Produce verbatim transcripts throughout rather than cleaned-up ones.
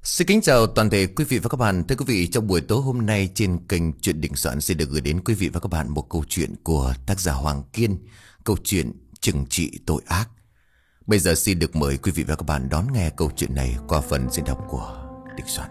Xin kính chào toàn thể quý vị và các bạn. Thưa quý vị, trong buổi tối hôm nay trên kênh Chuyện Đình Soạn sẽ được gửi đến quý vị và các bạn một câu chuyện của tác giả Hoàng Kiên, câu chuyện Trừng trị tội ác. Bây giờ xin được mời quý vị và các bạn đón nghe câu chuyện này qua phần diễn đọc của Đình Soạn.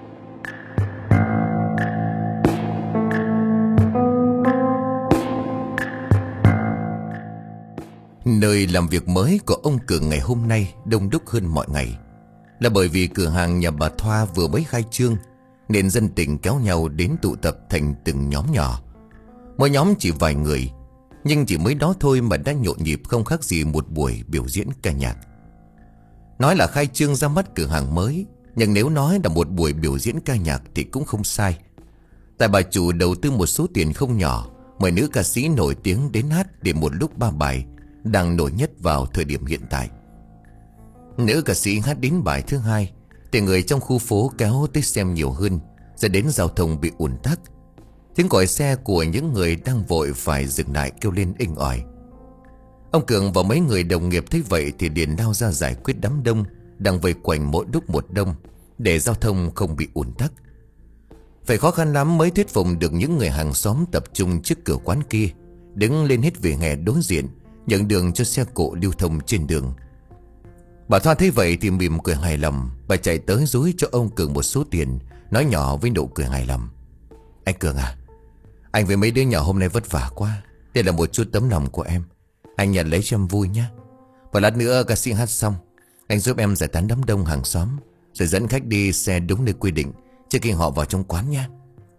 Nơi làm việc mới của ông Cường ngày hôm nay đông đúc hơn mọi ngày, là bởi vì cửa hàng nhà bà Thoa vừa mới khai trương, nên dân tình kéo nhau đến tụ tập thành từng nhóm nhỏ. Mỗi nhóm chỉ vài người, nhưng chỉ mới đó thôi mà đã nhộn nhịp không khác gì một buổi biểu diễn ca nhạc. Nói là khai trương ra mắt cửa hàng mới, nhưng nếu nói là một buổi biểu diễn ca nhạc thì cũng không sai. Tại bà chủ đầu tư một số tiền không nhỏ, mời nữ ca sĩ nổi tiếng đến hát để một lúc ba bài đang nổi nhất vào thời điểm hiện tại. Nữ ca sĩ hát đến bài thứ hai thì người trong khu phố kéo tới xem nhiều hơn, dẫn đến giao thông bị ùn tắc. Tiếng còi xe của những người đang vội phải dừng lại kêu lên inh ỏi. Ông Cường và mấy người đồng nghiệp thấy vậy thì liền lao ra giải quyết đám đông đang vây quanh mỗi lúc một đông, để giao thông không bị ùn tắc. Phải khó khăn lắm mới thuyết phục được những người hàng xóm tập trung trước cửa quán kia, đứng lên hết vỉa hè đối diện, nhận đường cho xe cộ lưu thông trên đường. Bà Thoa thấy vậy thì mỉm cười hài lòng. Bà chạy tới dúi cho ông Cường một số tiền, nói nhỏ với nụ cười hài lòng: "Anh Cường à, anh với mấy đứa nhỏ hôm nay vất vả quá. Đây là một chút tấm lòng của em, anh nhận lấy cho em vui nhé. Và lát nữa ca sĩ hát xong, anh giúp em giải tán đám đông hàng xóm, rồi dẫn khách đi xe đúng nơi quy định trước khi họ vào trong quán nha."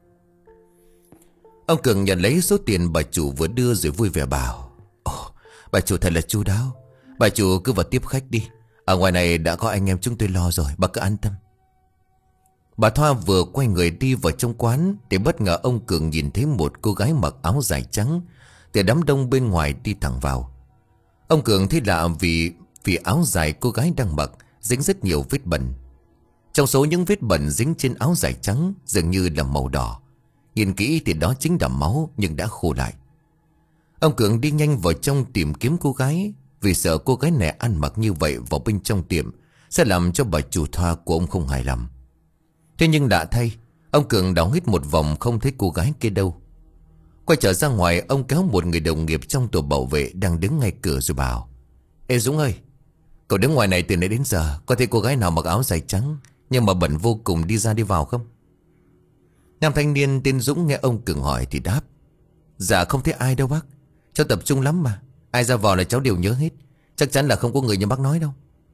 Ông Cường nhận lấy số tiền bà chủ vừa đưa rồi vui vẻ bảo: "Ồ, bà chủ thật là chu đáo. Bà chủ cứ vào tiếp khách đi. Ở ngoài này đã có anh em chúng tôi lo rồi, bà cứ an tâm." Bà Thoa vừa quay người đi vào trong quán thì bất ngờ ông Cường nhìn thấy một cô gái mặc áo dài trắng từ đám đông bên ngoài đi thẳng vào. Ông Cường thấy lạ vì vì áo dài cô gái đang mặc dính rất nhiều vết bẩn. Trong số những vết bẩn dính trên áo dài trắng dường như là màu đỏ. Nhìn kỹ thì đó chính là máu nhưng đã khô lại. Ông Cường đi nhanh vào trong tìm kiếm cô gái, vì sợ cô gái này ăn mặc như vậy vào bên trong tiệm sẽ làm cho bà chủ Thoa của ông không hài lòng. Thế nhưng lạ thay, ông Cường đảo hít một vòng không thấy cô gái kia đâu. Quay trở ra ngoài, ông kéo một người đồng nghiệp trong tổ bảo vệ đang đứng ngay cửa rồi bảo: "Ê Dũng ơi, cậu đứng ngoài này từ nãy đến giờ có thấy cô gái nào mặc áo dài trắng nhưng mà bẩn vô cùng đi ra đi vào không?" Nam thanh niên tên Dũng nghe ông Cường hỏi thì đáp: "Dạ không thấy ai đâu bác. Cháu tập trung lắm mà. Ai ra vào là cháu đều nhớ hết. Chắc chắn là không có người như bác nói đâu."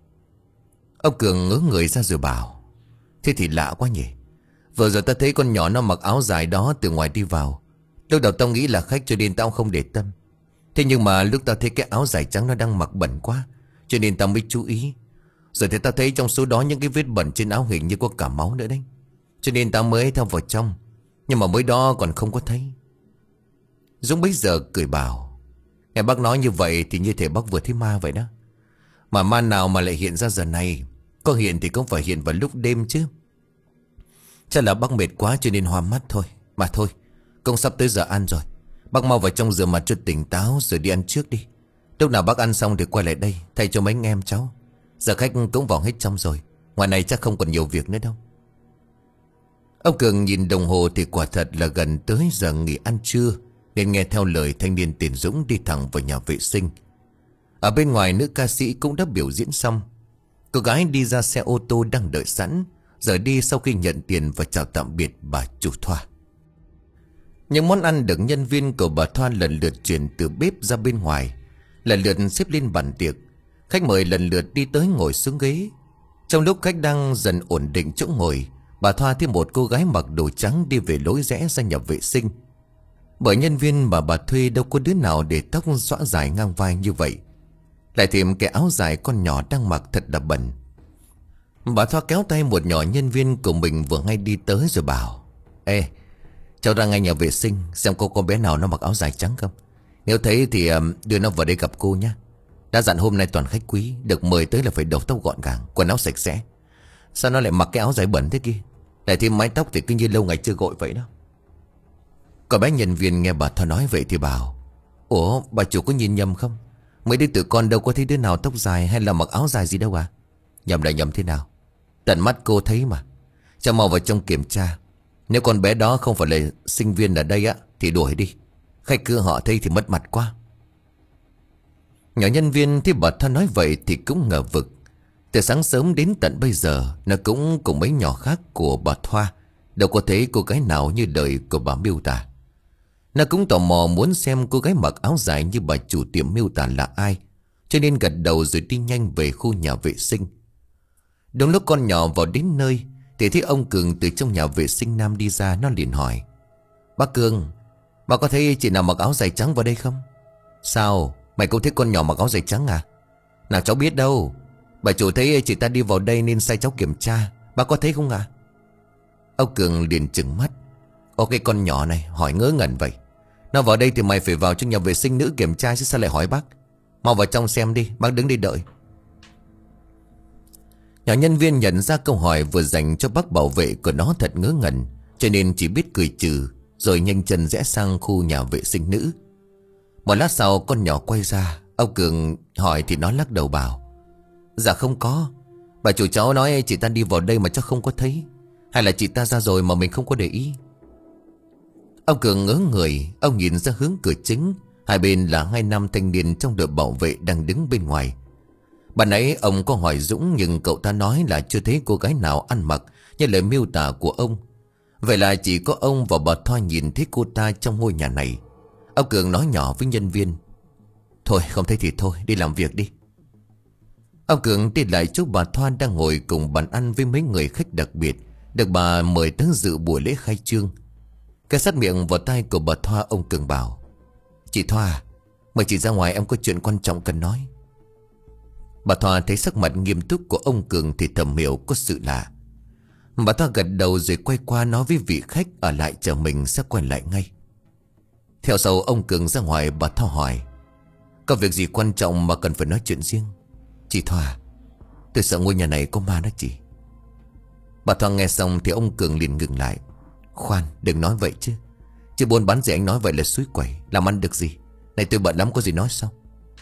Ông Cường ngớ người ra rồi bảo: "Thế thì lạ quá nhỉ. Vừa rồi ta thấy con nhỏ nó mặc áo dài đó từ ngoài đi vào. Lúc đầu tao nghĩ là khách cho nên tao không để tâm. Thế nhưng mà lúc tao thấy cái áo dài trắng nó đang mặc bẩn quá, cho nên tao mới chú ý. Rồi thì tao thấy trong số đó những cái vết bẩn trên áo hình như có cả máu nữa đấy. Cho nên tao mới theo vào trong. Nhưng mà mới đó còn không có thấy." Dũng bấy giờ cười bảo: "Nghe bác nói như vậy thì như thể bác vừa thấy ma vậy đó. Mà ma nào mà lại hiện ra giờ này? Có hiện thì cũng phải hiện vào lúc đêm chứ. Chắc là bác mệt quá cho nên hoa mắt thôi. Mà thôi, cũng sắp tới giờ ăn rồi. Bác mau vào trong rửa mặt cho tỉnh táo rồi đi ăn trước đi. Lúc nào bác ăn xong thì quay lại đây thay cho mấy anh em cháu. Giờ khách cũng vào hết trong rồi. Ngoài này chắc không còn nhiều việc nữa đâu." Ông Cường nhìn đồng hồ thì quả thật là gần tới giờ nghỉ ăn trưa, nên nghe theo lời thanh niên tên Dũng đi thẳng vào nhà vệ sinh. Ở bên ngoài, nữ ca sĩ cũng đã biểu diễn xong. Cô gái đi ra xe ô tô đang đợi sẵn, rời đi sau khi nhận tiền và chào tạm biệt bà chủ Thoa. Những món ăn được nhân viên của bà Thoa lần lượt chuyển từ bếp ra bên ngoài, lần lượt xếp lên bàn tiệc. Khách mời lần lượt đi tới ngồi xuống ghế. Trong lúc khách đang dần ổn định chỗ ngồi, bà Thoa thấy một cô gái mặc đồ trắng đi về lối rẽ ra nhà vệ sinh. Bởi nhân viên mà bà thuê đâu có đứa nào để tóc xõa dài ngang vai như vậy. Lại thêm cái áo dài con nhỏ đang mặc thật là bẩn. Bà Thoa kéo tay một nhỏ nhân viên của mình vừa ngay đi tới rồi bảo: "Ê, cháu ra ngay nhà vệ sinh xem cô có bé nào nó mặc áo dài trắng không. Nếu thấy thì đưa nó vào đây gặp cô nhé. Đã dặn hôm nay toàn khách quý, được mời tới là phải đầu tóc gọn gàng, quần áo sạch sẽ. Sao nó lại mặc cái áo dài bẩn thế kia? Lại thêm mái tóc thì cứ như lâu ngày chưa gội vậy đó." Còn bé nhân viên nghe bà Thoa nói vậy thì bảo: "Ủa, bà chủ có nhìn nhầm không? Mấy đứa tụi con đâu có thấy đứa nào tóc dài hay là mặc áo dài gì đâu à?" "Nhầm là nhầm thế nào? Tận mắt cô thấy mà. Cháu mau vào trong kiểm tra. Nếu con bé đó không phải là sinh viên ở đây á thì đuổi đi. Khách cứ họ thấy thì mất mặt quá. Nhỏ nhân viên thấy bà Thoa nói vậy thì cũng ngờ vực. Từ sáng sớm đến tận bây giờ, nó cũng cùng mấy nhỏ khác của bà Thoa đâu có thấy cô gái nào như đời của bà miêu tả. Nó cũng tò mò muốn xem cô gái mặc áo dài như bà chủ tiệm miêu tả là ai, cho nên gật đầu rồi đi nhanh về khu nhà vệ sinh. Đúng lúc con nhỏ vào đến nơi thì thấy ông Cường từ trong nhà vệ sinh nam đi ra. Nó liền hỏi: Bác Cường, bà có thấy chị nào mặc áo dài trắng vào đây không? Sao? Mày cũng thấy con nhỏ mặc áo dài trắng à? Nào cháu biết đâu. Bà chủ thấy chị ta đi vào đây nên sai cháu kiểm tra. Bà có thấy không ạ? À? Ông Cường liền trừng mắt: Ô cái con nhỏ này hỏi ngớ ngẩn vậy. Nó vào đây thì mày phải vào trong nhà vệ sinh nữ kiểm tra chứ sao lại hỏi bác. Mau vào trong xem đi, bác đứng đây đợi. Nhỏ nhân viên nhận ra câu hỏi vừa dành cho bác bảo vệ của nó thật ngớ ngẩn, cho nên chỉ biết cười trừ, rồi nhanh chân rẽ sang khu nhà vệ sinh nữ. Một lát sau con nhỏ quay ra. Ông Cường hỏi thì nó lắc đầu bảo: Dạ không có. Bà chủ cháu nói chị ta đi vào đây mà cháu không có thấy. Hay là chị ta ra rồi mà mình không có để ý. Ông Cường ngớ người. Ông nhìn ra hướng cửa chính. Hai bên là hai nam thanh niên trong đội bảo vệ đang đứng bên ngoài. Bạn nãy ông có hỏi Dũng, nhưng cậu ta nói là chưa thấy cô gái nào ăn mặc như lời miêu tả của ông. Vậy là chỉ có ông và bà Thoa nhìn thấy cô ta trong ngôi nhà này. Ông Cường nói nhỏ với nhân viên: Thôi không thấy thì thôi, đi làm việc đi. Ông Cường đi lại chỗ bà Thoa đang ngồi cùng bàn ăn với mấy người khách đặc biệt được bà mời tới dự buổi lễ khai trương. Cái sát miệng vào tai của bà Thoa, ông Cường bảo: Chị Thoa, mời chị ra ngoài, em có chuyện quan trọng cần nói. Bà Thoa thấy sắc mặt nghiêm túc của ông Cường thì thầm hiểu có sự lạ. Bà Thoa gật đầu rồi quay qua nói với vị khách ở lại chờ mình sẽ quay lại ngay. Theo sau ông Cường ra ngoài, bà Thoa hỏi: Có việc gì quan trọng mà cần phải nói chuyện riêng? Chị Thoa, tôi sợ ngôi nhà này có ma đó chị. Bà Thoa nghe xong thì ông Cường liền ngừng lại: Khoan, đừng nói vậy chứ. Chứ buôn bán gì anh nói vậy là suối quẩy, làm ăn được gì. Này tôi bận lắm, có gì nói sao?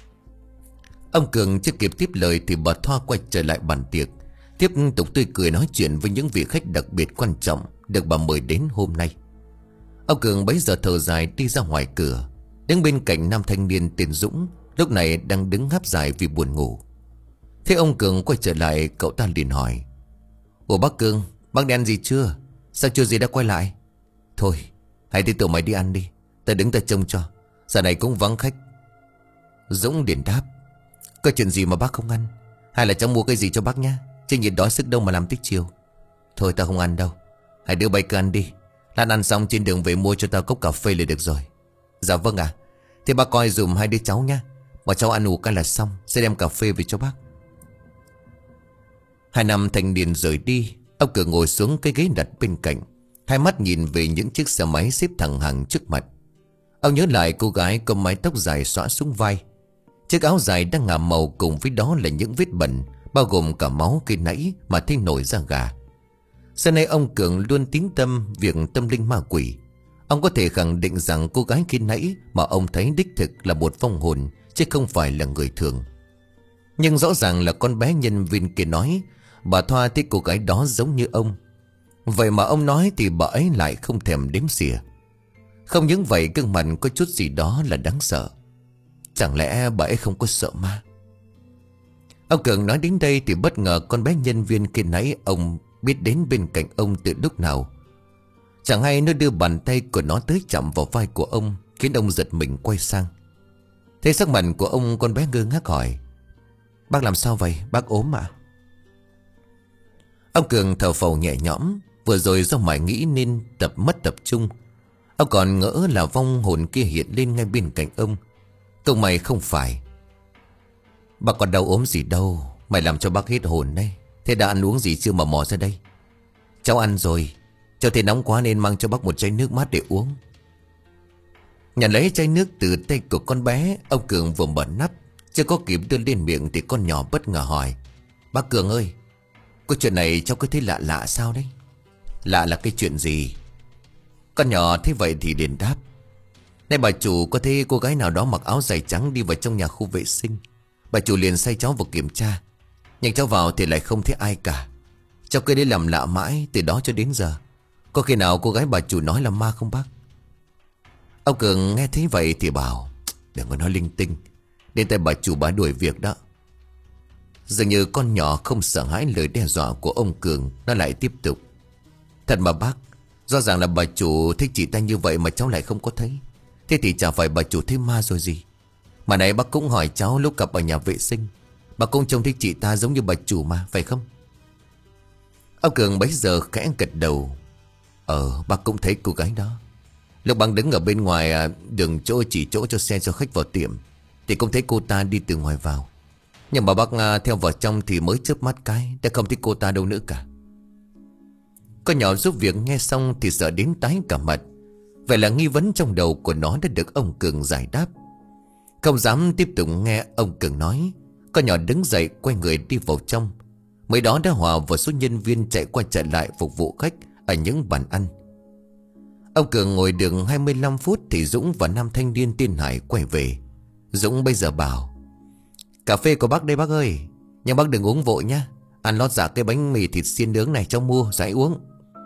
Ông Cường chưa kịp tiếp lời thì bà Thoa quay trở lại bàn tiệc, tiếp tục tươi cười nói chuyện với những vị khách đặc biệt quan trọng được bà mời đến hôm nay. Ông Cường bấy giờ thở dài đi ra ngoài cửa, đứng bên cạnh nam thanh niên tên Dũng, lúc này đang đứng ngáp dài vì buồn ngủ. Thế ông Cường quay trở lại, cậu ta liền hỏi: Ủa bác Cường, bác đi ăn gì chưa? Sao chưa gì đã quay lại? Thôi, hãy đi tụi mày đi ăn đi, ta đứng ta trông cho, giờ này cũng vắng khách. Dũng liền đáp: Có chuyện gì mà bác không ăn? Hay là cháu mua cái gì cho bác nhá, chứ nhiệt đói sức đâu mà làm tích chiều. Thôi ta không ăn đâu, hãy đưa bay cứ ăn đi. Lát ăn xong trên đường về mua cho tao cốc cà phê là được rồi. Dạ vâng ạ. À. Thế bác coi dùm hai đứa cháu nhá. Bọn cháu ăn ủ cái là xong, sẽ đem cà phê về cho bác. Hai nam thanh niên rời đi. Ông Cường ngồi xuống cái ghế đặt bên cạnh, hai mắt nhìn về những chiếc xe máy xếp thẳng hàng trước mặt. Ông nhớ lại cô gái có mái tóc dài xõa xuống vai, chiếc áo dài đang ngả màu, cùng với đó là những vết bẩn, bao gồm cả máu khi nãy mà thấy nổi da gà. Xưa nay ông Cường luôn tín tâm việc tâm linh ma quỷ. Ông có thể khẳng định rằng cô gái khi nãy mà ông thấy đích thực là một vong hồn, chứ không phải là người thường. Nhưng rõ ràng là con bé nhân viên kia nói bà Thoa thấy cô gái đó giống như ông. Vậy mà ông nói thì bà ấy lại không thèm đếm xỉa. Không những vậy, gương mặt có chút gì đó là đáng sợ. Chẳng lẽ bà ấy không có sợ ma? Ông Cường nói đến đây thì bất ngờ con bé nhân viên kia nãy ông biết đến bên cạnh ông từ lúc nào. Chẳng hay nó đưa bàn tay của nó tới chạm vào vai của ông, khiến ông giật mình quay sang. Thấy sắc mặt của ông, con bé ngơ ngác hỏi: Bác làm sao vậy? Bác ốm à? Ông Cường thở phào nhẹ nhõm. Vừa rồi do mải nghĩ nên tập mất tập trung. Ông còn ngỡ là vong hồn kia hiện lên ngay bên cạnh ông. Câu mày không phải. Bác còn đau ốm gì đâu, mày làm cho bác hết hồn đấy. Thế đã ăn uống gì chưa mà mò ra đây? Cháu ăn rồi. Cháu thấy nóng quá nên mang cho bác một chai nước mát để uống. Nhận lấy chai nước từ tay của con bé, ông Cường vừa mở nắp, chưa có kịp đưa lên miệng thì con nhỏ bất ngờ hỏi: Bác Cường ơi, có chuyện này cháu cứ thấy lạ lạ sao đấy? Lạ là cái chuyện gì? Con nhỏ thấy vậy thì liền đáp: Này bà chủ, có thấy cô gái nào đó mặc áo dài trắng đi vào trong nhà khu vệ sinh. Bà chủ liền sai cháu vào kiểm tra, nhưng cháu vào thì lại không thấy ai cả. Cháu cứ đi làm lạ mãi từ đó cho đến giờ. Có khi nào cô gái bà chủ nói là ma không bác? Ông Cường nghe thấy vậy thì bảo: đừng có nói linh tinh, đến tay bà chủ bà đuổi việc đó. Dường như con nhỏ không sợ hãi lời đe dọa của ông Cường, nó lại tiếp tục: thật mà bác, rõ ràng là bà chủ thích chị ta như vậy mà cháu lại không có thấy. Thế thì chả phải bà chủ thấy ma rồi gì. Mà nãy bác cũng hỏi cháu lúc gặp ở nhà vệ sinh, bà cũng trông thấy chị ta giống như bà chủ mà, phải không? Ông Cường bấy giờ khẽ gật đầu: Ờ bác cũng thấy cô gái đó. Lúc bác đứng ở bên ngoài đường chỗ chỉ chỗ cho xe cho khách vào tiệm thì cũng thấy cô ta đi từ ngoài vào. Nhưng mà bác theo vào trong thì mới chớp mắt cái đã không thấy cô ta đâu nữa cả. Con nhỏ giúp việc nghe xong thì sợ đến tái cả mặt. Vậy là nghi vấn trong đầu của nó đã được ông Cường giải đáp. Không dám tiếp tục nghe ông Cường nói, con nhỏ đứng dậy quay người đi vào trong. Mới đó đã hòa vào số nhân viên chạy qua chạy lại phục vụ khách ở những bàn ăn. Ông Cường ngồi được hai mươi lăm phút thì Dũng và nam thanh niên tên Hải quay về. Dũng bây giờ bảo: cà phê của bác đây bác ơi, nhưng bác đừng uống vội nhá. Ăn lót dạ cái bánh mì thịt xiên nướng này cháu mua rồi uống.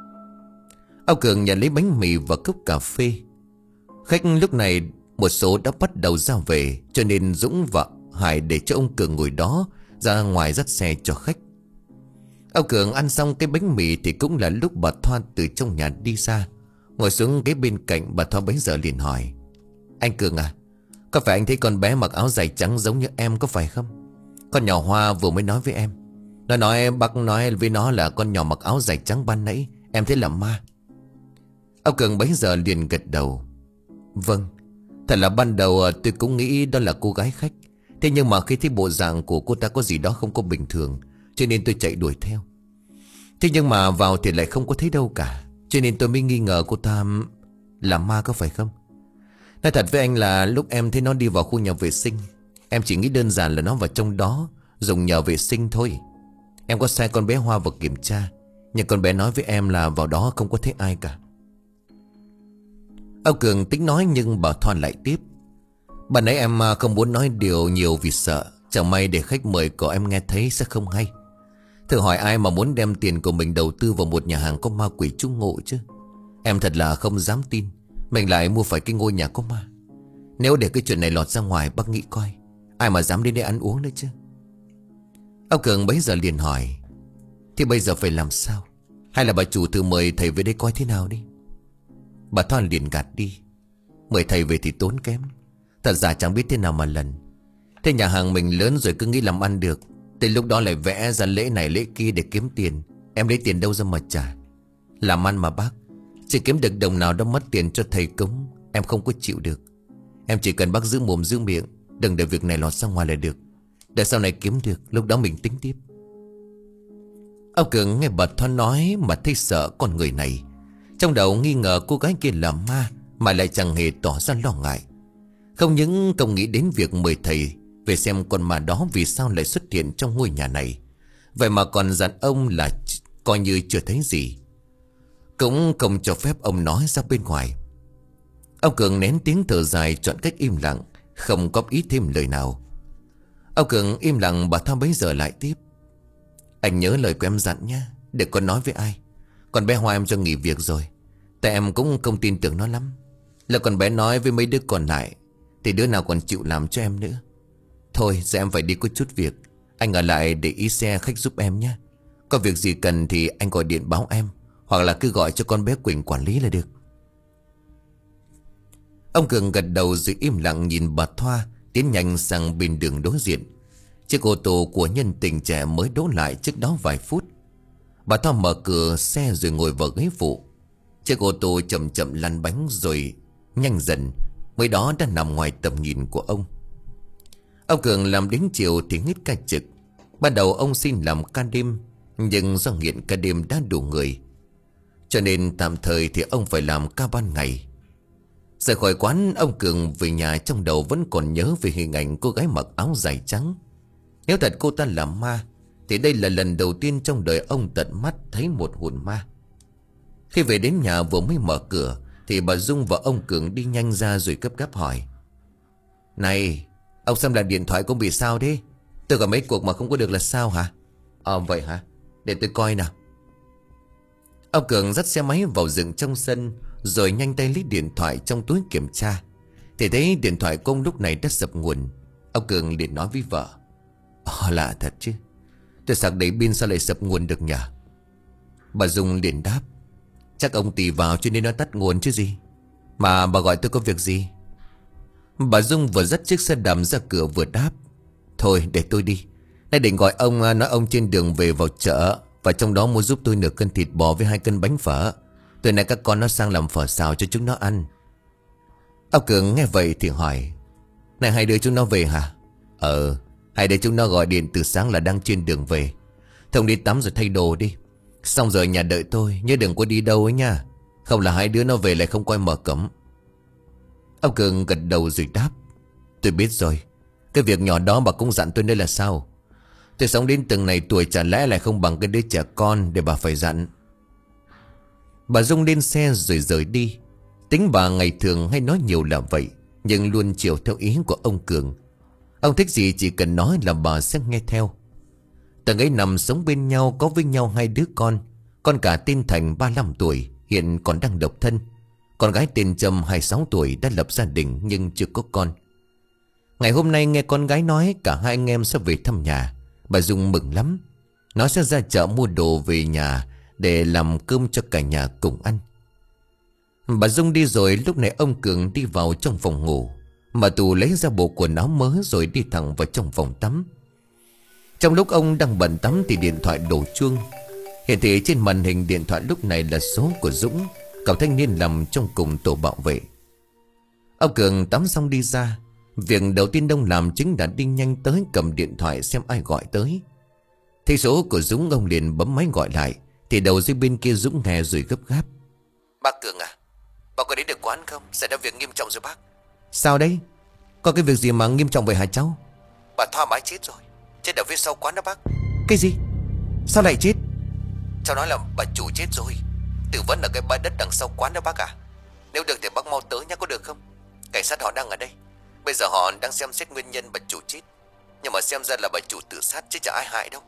Ông Cường nhận lấy bánh mì và cốc cà phê. Khách lúc này một số đã bắt đầu ra về, cho nên Dũng và Hải để cho ông Cường ngồi đó, ra ngoài dắt xe cho khách. Ông Cường ăn xong cái bánh mì thì cũng là lúc bà Thoa từ trong nhà đi ra, ngồi xuống ghế bên cạnh. Bà Thoa bấy giờ liền hỏi: anh Cường à, có phải anh thấy con bé mặc áo dài trắng giống như em có phải không? Con nhỏ Hoa vừa mới nói với em. Nó nói bác nói với nó là con nhỏ mặc áo dài trắng ban nãy em thấy là ma. Ông Cường bấy giờ liền gật đầu: vâng, thật là ban đầu tôi cũng nghĩ đó là cô gái khách. Thế nhưng mà khi thấy bộ dạng của cô ta có gì đó không có bình thường, cho nên tôi chạy đuổi theo. Thế nhưng mà vào thì lại không có thấy đâu cả, cho nên tôi mới nghi ngờ cô ta là ma, có phải không? Nói thật với anh là lúc em thấy nó đi vào khu nhà vệ sinh, em chỉ nghĩ đơn giản là nó vào trong đó dùng nhà vệ sinh thôi. Em có sai con bé Hoa vào kiểm tra, nhưng con bé nói với em là vào đó không có thấy ai cả. Ông Cường tính nói nhưng bà Thoa lại tiếp: bạn nãy em không muốn nói điều nhiều vì sợ chẳng may để khách mời của em nghe thấy sẽ không hay. Thử hỏi ai mà muốn đem tiền của mình đầu tư vào một nhà hàng có ma quỷ trú ngụ chứ. Em thật là không dám tin mình lại mua phải cái ngôi nhà có ma. Nếu để cái chuyện này lọt ra ngoài, bác nghĩ coi ai mà dám đến đây ăn uống nữa chứ. Ông Cường bấy giờ liền hỏi: thì bây giờ phải làm sao? Hay là bà chủ thử mời thầy về đây coi thế nào đi. Bà Thoa liền gạt đi: mời thầy về thì tốn kém, thật ra chẳng biết thế nào mà lần. Thế nhà hàng mình lớn rồi cứ nghĩ làm ăn được, tới lúc đó lại vẽ ra lễ này lễ kia để kiếm tiền. Em lấy tiền đâu ra mà trả? Làm ăn mà bác, chỉ kiếm được đồng nào đó mất tiền cho thầy cúng, em không có chịu được. Em chỉ cần bác giữ mồm giữ miệng, đừng để việc này lọt ra ngoài là được. Để sau này kiếm được, lúc đó mình tính tiếp. Ông Cường nghe bà Thoa nói mà thấy sợ con người này. Trong đầu nghi ngờ cô gái kia là ma, mà lại chẳng hề tỏ ra lo ngại. Không những không nghĩ đến việc mời thầy về xem con ma đó vì sao lại xuất hiện trong ngôi nhà này, vậy mà còn dặn ông là coi như chưa thấy gì. Cũng không cho phép ông nói ra bên ngoài. Ông Cường nén tiếng thở dài, chọn cách im lặng, không góp ý thêm lời nào. Ông Cường im lặng, bà Thoa bấy giờ lại tiếp: anh nhớ lời của em dặn nhé, đừng có nói với ai. Còn bé Hoa em cho nghỉ việc rồi, tại em cũng không tin tưởng nó lắm. Là con bé nói với mấy đứa còn lại thì đứa nào còn chịu làm cho em nữa. Thôi giờ em phải đi có chút việc, anh ở lại để ý xe khách giúp em nhé. Có việc gì cần thì anh gọi điện báo em, hoặc là cứ gọi cho con bé Quỳnh quản lý là được. Ông Cường gật đầu rồi im lặng nhìn bà Thoa tiến nhanh sang bên đường đối diện. Chiếc ô tô của nhân tình trẻ mới đỗ lại trước đó vài phút. Bà Thoa mở cửa xe rồi ngồi vào ghế phụ. Chiếc ô tô chậm chậm lăn bánh rồi nhanh dần, mới đó đã nằm ngoài tầm nhìn của ông. Ông Cường làm đến chiều thì nghít ca trực. Ban đầu ông xin làm ca đêm, nhưng do nghiện ca đêm đã đủ người, cho nên tạm thời thì ông phải làm ca ban ngày. Rời khỏi quán, ông Cường về nhà trong đầu vẫn còn nhớ về hình ảnh cô gái mặc áo dài trắng. Nếu thật cô ta là ma thì đây là lần đầu tiên trong đời ông tận mắt thấy một hồn ma. Khi về đến nhà vừa mới mở cửa thì bà Dung và ông Cường đi nhanh ra rồi gấp gáp hỏi: này, ông xem là điện thoại cũng bị sao thế? Tôi gọi mấy cuộc mà không có được là sao hả? Ờ vậy hả? Để tôi coi nào. Ông Cường dắt xe máy vào dựng trong sân, rồi nhanh tay lấy điện thoại trong túi kiểm tra. Thì thấy điện thoại của ông lúc này đã sập nguồn. Ông Cường liền nói với vợ: Ồ, lạ thật chứ, tôi sạc đầy pin sao lại sập nguồn được nhỉ? Bà Dung liền đáp: Chắc ông tì vào cho nên nó tắt nguồn chứ gì. Mà bà gọi tôi có việc gì? Bà Dung vừa dắt chiếc xe đạp ra cửa vừa đáp: Thôi để tôi đi. Nay định gọi ông, nói ông trên đường về vào chợ, và trong đó mua giúp tôi nửa cân thịt bò với hai cân bánh phở. Tối nay các con nó sang làm phở xào cho chúng nó ăn. Ông Cường nghe vậy thì hỏi: Này, hai đứa chúng nó về hả? Ờ, hai đứa chúng nó gọi điện từ sáng là đang trên đường về. Thông đi tắm rồi thay đồ đi, xong rồi nhà đợi tôi, nhớ đừng có đi đâu ấy nha. Không là hai đứa nó về lại không quay mở cổng. Ông Cường gật đầu rồi đáp: Tôi biết rồi. Cái việc nhỏ đó bà cũng dặn tôi nữa là sao? Tôi sống đến từng này tuổi chả lẽ lại không bằng cái đứa trẻ con để bà phải dặn. Bà Dung lên xe rồi rời đi. Tính bà ngày thường hay nói nhiều là vậy, nhưng luôn chiều theo ý của ông Cường. Ông thích gì chỉ cần nói là bà sẽ nghe theo. Từng ấy năm sống bên nhau, có với nhau hai đứa con. Con cả tên Thành ba mươi lăm tuổi, hiện còn đang độc thân. Con gái tên Trâm hai mươi sáu tuổi, đã lập gia đình nhưng chưa có con. Ngày hôm nay nghe con gái nói cả hai anh em sẽ về thăm nhà, bà Dung mừng lắm. Nó sẽ ra chợ mua đồ về nhà để làm cơm cho cả nhà cùng ăn. Bà Dung đi rồi, lúc này ông Cường đi vào trong phòng ngủ, mà Tù lấy ra bộ quần áo mới rồi đi thẳng vào trong phòng tắm. Trong lúc ông đang bận tắm thì điện thoại đổ chuông. Hiện thị trên màn hình điện thoại lúc này là số của Dũng, cậu thanh niên nằm trong cùng tổ bảo vệ. Ông Cường tắm xong đi ra. Việc đầu tiên ông làm chính là đi nhanh tới cầm điện thoại xem ai gọi tới. Thấy số của Dũng, ông liền bấm máy gọi lại. Thì đầu dây bên kia Dũng nghe rồi gấp gáp: Bác Cường à, bác có đến được quán không? Xảy ra việc nghiêm trọng rồi bác. Sao đấy? Có cái việc gì mà nghiêm trọng vậy hả cháu? Bà Thoa mãi chết rồi, chết ở phía sau quán đó bác. Cái gì? Sao lại chết? Cháu nói là bà chủ chết rồi, tử vấn ở cái bãi đất đằng sau quán đó bác à. Nếu được thì bác mau tới nhé, có được không? Cảnh sát họ đang ở đây. Bây giờ họ đang xem xét nguyên nhân bà chủ chết, nhưng mà xem ra là bà chủ tự sát chứ chả ai hại đâu.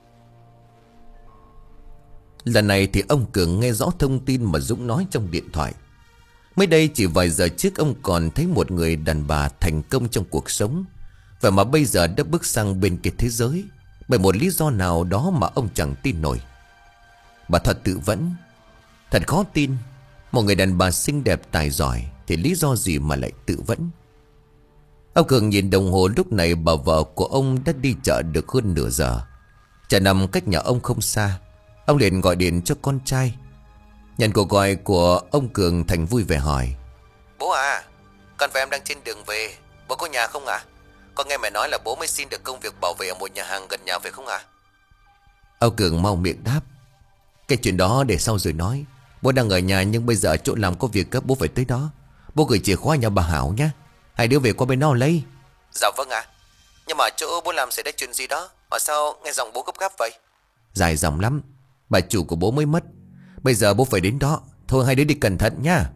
Lần này thì ông Cường nghe rõ thông tin mà Dũng nói trong điện thoại. Mới đây chỉ vài giờ trước ông còn thấy một người đàn bà thành công trong cuộc sống, vậy mà bây giờ đã bước sang bên kia thế giới. Bởi một lý do nào đó mà ông chẳng tin nổi. Bà thật tự vẫn. Thật khó tin. Một người đàn bà xinh đẹp tài giỏi thì lý do gì mà lại tự vẫn? Ông Cường nhìn đồng hồ, lúc này bà vợ của ông đã đi chợ được hơn nửa giờ. Chợ nằm cách nhà ông không xa. Ông liền gọi điện cho con trai. Nhận cuộc gọi của ông Cường, Thành vui vẻ hỏi: Bố à, con và em đang trên đường về, bố có nhà không ạ? À? Con nghe mẹ nói là bố mới xin được công việc bảo vệ ở một nhà hàng gần nhà phải không ạ? À? Ông Cường mau miệng đáp: Cái chuyện đó để sau rồi nói. Bố đang ở nhà nhưng bây giờ ở chỗ làm có việc cấp, bố phải tới đó. Bố gửi chìa khóa nhà bà Hảo nhé. Hai đứa về qua bên đó lấy. Dạ vâng ạ. À. Nhưng mà chỗ bố làm xảy ra chuyện gì đó mà sao nghe giọng bố gấp gáp vậy? Dài dòng lắm. Bà chủ của bố mới mất, bây giờ bố phải đến đó. Thôi hai đứa đi cẩn thận nha.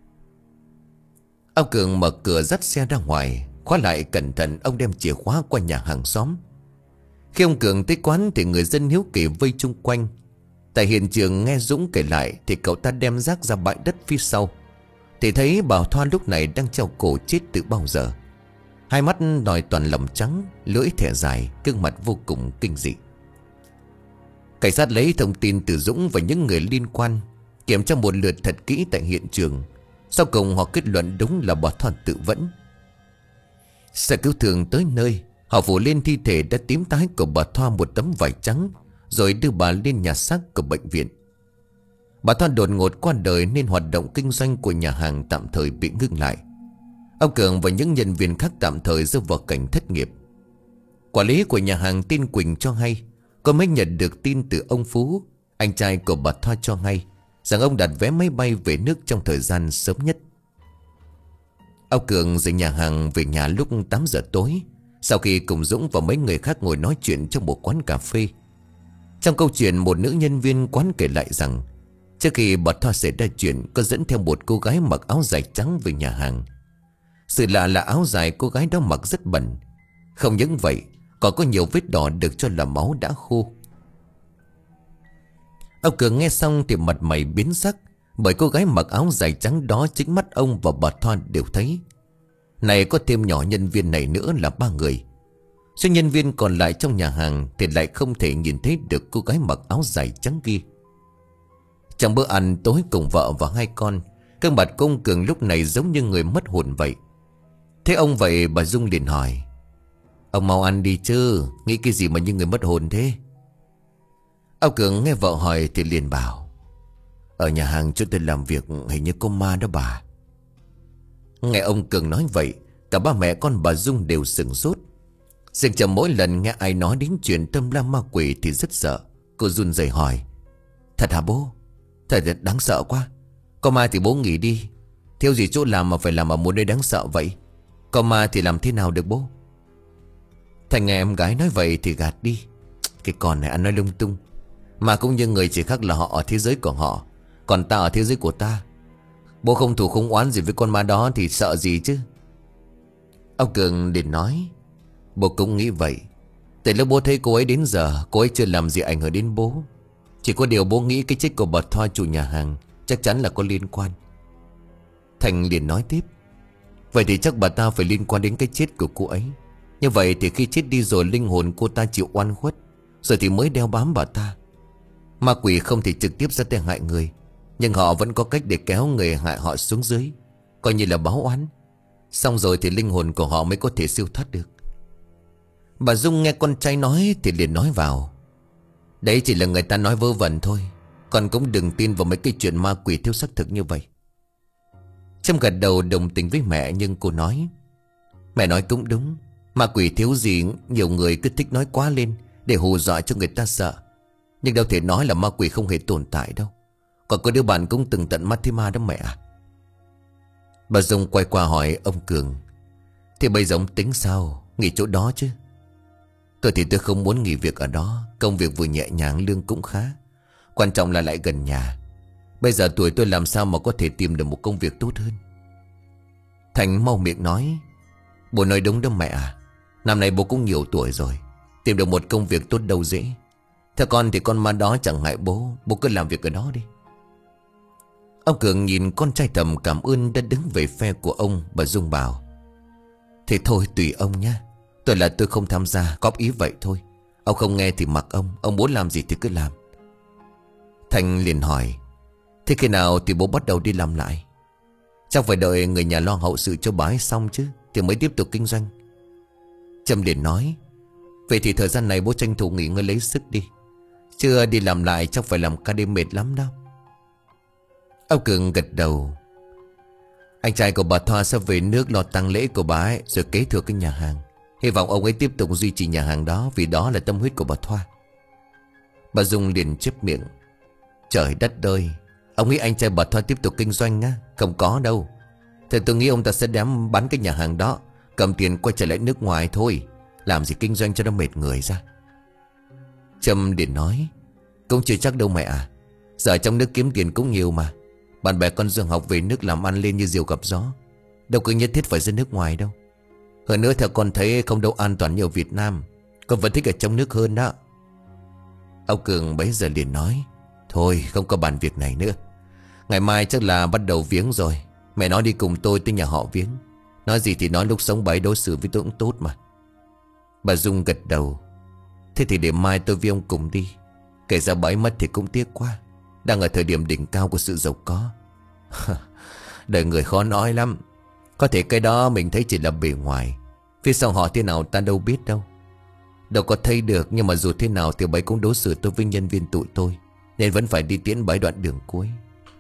Ông Cường mở cửa dắt xe ra ngoài, khóa lại cẩn thận. Ông đem chìa khóa qua nhà hàng xóm. Khi ông Cường tới quán thì người dân hiếu kỳ vây chung quanh. Tại hiện trường nghe Dũng kể lại thì cậu ta đem rác ra bãi đất phía sau, thì thấy bà Thoa lúc này đang treo cổ chết từ bao giờ. Hai mắt nòi toàn lầm trắng, lưỡi thẻ dài, gương mặt vô cùng kinh dị. Cảnh sát lấy thông tin từ Dũng và những người liên quan, kiểm tra một lượt thật kỹ tại hiện trường. Sau cùng họ kết luận đúng là bà Thoa tự vẫn. Xe cứu thương tới nơi, họ phủ lên thi thể đã tím tái của bà Thoa một tấm vải trắng, rồi đưa bà lên nhà xác của bệnh viện. Bà Thoa đột ngột qua đời nên hoạt động kinh doanh của nhà hàng tạm thời bị ngưng lại. Ông Cường và những nhân viên khác tạm thời rơi vào cảnh thất nghiệp. Quản lý của nhà hàng tên Quỳnh cho hay, cô mới nhận được tin từ ông Phú, anh trai của bà Thoa, cho hay rằng ông đặt vé máy bay về nước trong thời gian sớm nhất. Ông Cường rời nhà hàng về nhà lúc tám giờ tối, sau khi cùng Dũng và mấy người khác ngồi nói chuyện trong một quán cà phê. Trong câu chuyện, một nữ nhân viên quán kể lại rằng trước khi bà Thoa xảy ra chuyện, có dẫn theo một cô gái mặc áo dài trắng về nhà hàng. Sự lạ là áo dài cô gái đó mặc rất bẩn. Không những vậy, còn có nhiều vết đỏ được cho là máu đã khô. Ông Cường nghe xong thì mặt mày biến sắc, bởi cô gái mặc áo dài trắng đó chính mắt ông và bà Thoa đều thấy. Này có thêm nhỏ nhân viên này nữa là ba người. Số nhân viên còn lại trong nhà hàng thì lại không thể nhìn thấy được cô gái mặc áo dài trắng kia. Trong bữa ăn tối cùng vợ và hai con, gương mặt của ông Cường lúc này giống như người mất hồn vậy. Thế ông vậy bà Dung liền hỏi: Ông mau ăn đi chứ, nghĩ cái gì mà như người mất hồn thế? Ông Cường nghe vợ hỏi thì liền bảo: Ở nhà hàng chúng tôi làm việc hình như có ma đó bà. Nghe ông Cường nói vậy, cả ba mẹ con bà Dung đều sửng sốt. Riêng Trầm mỗi lần nghe ai nói đến chuyện tâm la ma quỷ thì rất sợ. Cô run rẩy hỏi: Thật hả bố? Thật đáng sợ quá. Có ma thì bố nghỉ đi. Thiếu gì chỗ làm mà phải làm ở một nơi đáng sợ vậy? Có ma thì làm thế nào được bố? Thành nghe em gái nói vậy thì gạt đi. Cái con này ăn nói lung tung. Mà cũng như người chỉ khác là họ ở thế giới của họ, còn ta ở thế giới của ta. Bố không thù không oán gì với con ma đó thì sợ gì chứ? Ông Cường liền nói: Bố cũng nghĩ vậy. Từ lúc bố thấy cô ấy đến giờ, cô ấy chưa làm gì ảnh hưởng đến bố. Chỉ có điều bố nghĩ cái chết của bà Thoa chủ nhà hàng chắc chắn là có liên quan. Thành liền nói tiếp: Vậy thì chắc bà ta phải liên quan đến cái chết của cô ấy. Như vậy thì khi chết đi rồi linh hồn cô ta chịu oan khuất, rồi thì mới đeo bám bà ta. Ma quỷ không thể trực tiếp ra tay hại người, nhưng họ vẫn có cách để kéo người hại họ xuống dưới, coi như là báo oán. Xong rồi thì linh hồn của họ mới có thể siêu thoát được. Bà Dung nghe con trai nói thì liền nói vào: Đấy chỉ là người ta nói vớ vẩn thôi, con cũng đừng tin vào mấy cái chuyện ma quỷ thiếu xác thực như vậy. Trâm gật đầu đồng tình với mẹ, nhưng cô nói: Mẹ nói cũng đúng. Ma quỷ thiếu gì nhiều người cứ thích nói quá lên để hù dọa cho người ta sợ. Nhưng đâu thể nói là ma quỷ không hề tồn tại đâu. Còn có đứa bạn cũng từng tận mắt thấy ma đó mẹ à. Bà Dung quay qua hỏi ông Cường: Thì bây giờ ông tính sao? Nghỉ chỗ đó chứ? Tôi thì tôi không muốn nghỉ việc ở đó. Công việc vừa nhẹ nhàng, lương cũng khá. Quan trọng là lại gần nhà. Bây giờ tuổi tôi làm sao mà có thể tìm được một công việc tốt hơn? Thành mau miệng nói: Bố nói đúng đó mẹ à. Năm nay bố cũng nhiều tuổi rồi, tìm được một công việc tốt đâu dễ. Theo con thì con ma đó chẳng ngại bố. Bố cứ làm việc ở đó đi. Ông Cường nhìn con trai thầm cảm ơn đã đứng về phe của ông. Bà Dung bảo: Thế thôi tùy ông nhé. Tôi là tôi không tham gia, góp ý vậy thôi. Ông không nghe thì mặc ông. Ông muốn làm gì thì cứ làm. Thành liền hỏi: Thế khi nào thì bố bắt đầu đi làm lại? Chắc phải đợi người nhà lo hậu sự cho bà ấy xong chứ, thì mới tiếp tục kinh doanh. Trâm liền nói: Vậy thì thời gian này bố tranh thủ nghỉ ngơi lấy sức đi. Chưa đi làm lại chắc phải làm ca đêm mệt lắm đâu. Ông Cường gật đầu. Anh trai của bà Thoa sẽ về nước lo tang lễ của bà ấy, rồi kế thừa cái nhà hàng. Hy vọng ông ấy tiếp tục duy trì nhà hàng đó, vì đó là tâm huyết của bà Thoa. Bà Dung liền chép miệng: Trời đất ơi, ông nghĩ anh trai bà Thoa tiếp tục kinh doanh á? Không có đâu. Thì tôi nghĩ ông ta sẽ đem bán cái nhà hàng đó, cầm tiền quay trở lại nước ngoài thôi. Làm gì kinh doanh cho nó mệt người ra. Trâm liền nói: Cũng chưa chắc đâu mẹ à. Giờ trong nước kiếm tiền cũng nhiều mà. Bạn bè con Dương học về nước làm ăn lên như diều gặp gió, đâu có nhất thiết phải ra nước ngoài đâu. Hơn nữa theo con thấy không đâu an toàn như ở Việt Nam. Con vẫn thích ở trong nước hơn đó. Ông Cường bấy giờ liền nói: Thôi không có bàn việc này nữa. Ngày mai chắc là bắt đầu viếng rồi. Mẹ nói đi cùng tôi tới nhà họ viếng. Nói gì thì nói, lúc sống bà ấy đối xử với tôi cũng tốt mà. Bà Dung gật đầu. Thế thì để mai tôi với ông cùng đi. Kể ra bà ấy mất thì cũng tiếc quá. Đang ở thời điểm đỉnh cao của sự giàu có. Đời người khó nói lắm. Có thể cái đó mình thấy chỉ là bề ngoài, phía sau họ thế nào ta đâu biết đâu. Đâu có thấy được. Nhưng mà dù thế nào thì bà ấy cũng đối xử tôi với nhân viên tụi tôi, nên vẫn phải đi tiễn bà ấy đoạn đường cuối.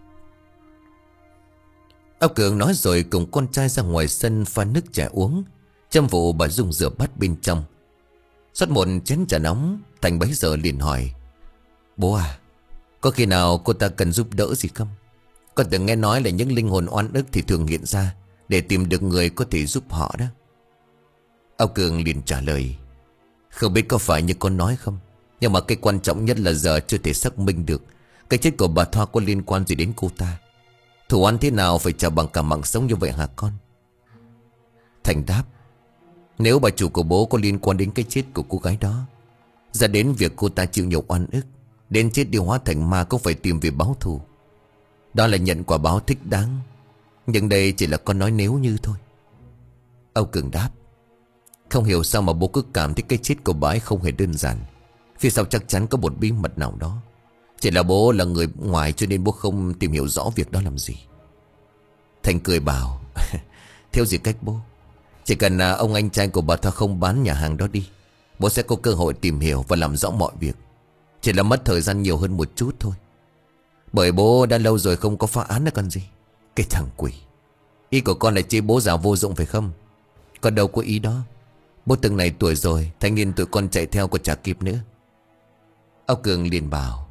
Ông Cường nói rồi cùng con trai ra ngoài sân pha nước trà uống. Châm vụ bà Dung rửa bát bên trong. Rót một chén trà nóng. Thành bấy giờ liền hỏi: Bố à, có khi nào cô ta cần giúp đỡ gì không? Con từng nghe nói là những linh hồn oan ức thì thường hiện ra để tìm được người có thể giúp họ đó. Ông Cường liền trả lời: Không biết có phải như con nói không, nhưng mà cái quan trọng nhất là giờ chưa thể xác minh được cái chết của bà Thoa có liên quan gì đến cô ta. Thủ án thế nào phải trả bằng cả mạng sống như vậy hả con? Thành đáp: Nếu bà chủ của bố có liên quan đến cái chết của cô gái đó, ra đến việc cô ta chịu nhiều oan ức, Đến chết đi hóa thành ma cũng phải tìm về báo thù. Đó là nhận quả báo thích đáng. Nhưng đây chỉ là con nói nếu như thôi. Âu Cường đáp. Không hiểu sao mà bố cứ cảm thấy cái chết của bà ấy không hề đơn giản. Phía sau chắc chắn có một bí mật nào đó. Chỉ là bố là người ngoài cho nên bố không tìm hiểu rõ việc đó làm gì. Thành cười bảo. Thiếu gì cách bố. Chỉ cần à, ông anh trai của bà Thoa không bán nhà hàng đó đi, bố sẽ có cơ hội tìm hiểu và làm rõ mọi việc. Chỉ là mất thời gian nhiều hơn một chút thôi. Bởi bố đã lâu rồi không có phá án nữa còn gì. Cái thằng quỷ. Ý của con là chê bố già vô dụng phải không? Con đâu có ý đó. Bố từng này tuổi rồi, thanh niên tụi con chạy theo còn chả kịp nữa. Âu Cường liền bảo.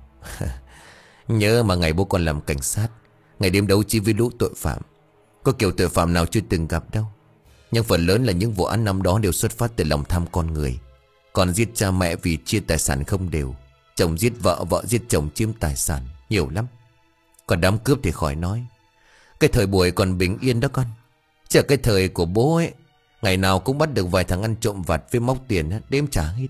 Nhớ mà ngày bố còn làm cảnh sát, ngày đêm đấu trí với lũ tội phạm. Có kiểu tội phạm nào chưa từng gặp đâu. Nhưng phần lớn là những vụ án năm đó đều xuất phát từ lòng tham con người. Còn giết cha mẹ vì chia tài sản không đều, chồng giết vợ, vợ giết chồng chiếm tài sản, nhiều lắm. Còn đám cướp thì khỏi nói. Cái thời buổi còn bình yên đó con. Chứ cái thời của bố ấy, ngày nào cũng bắt được vài thằng ăn trộm vặt với móc tiền đếm trả hết.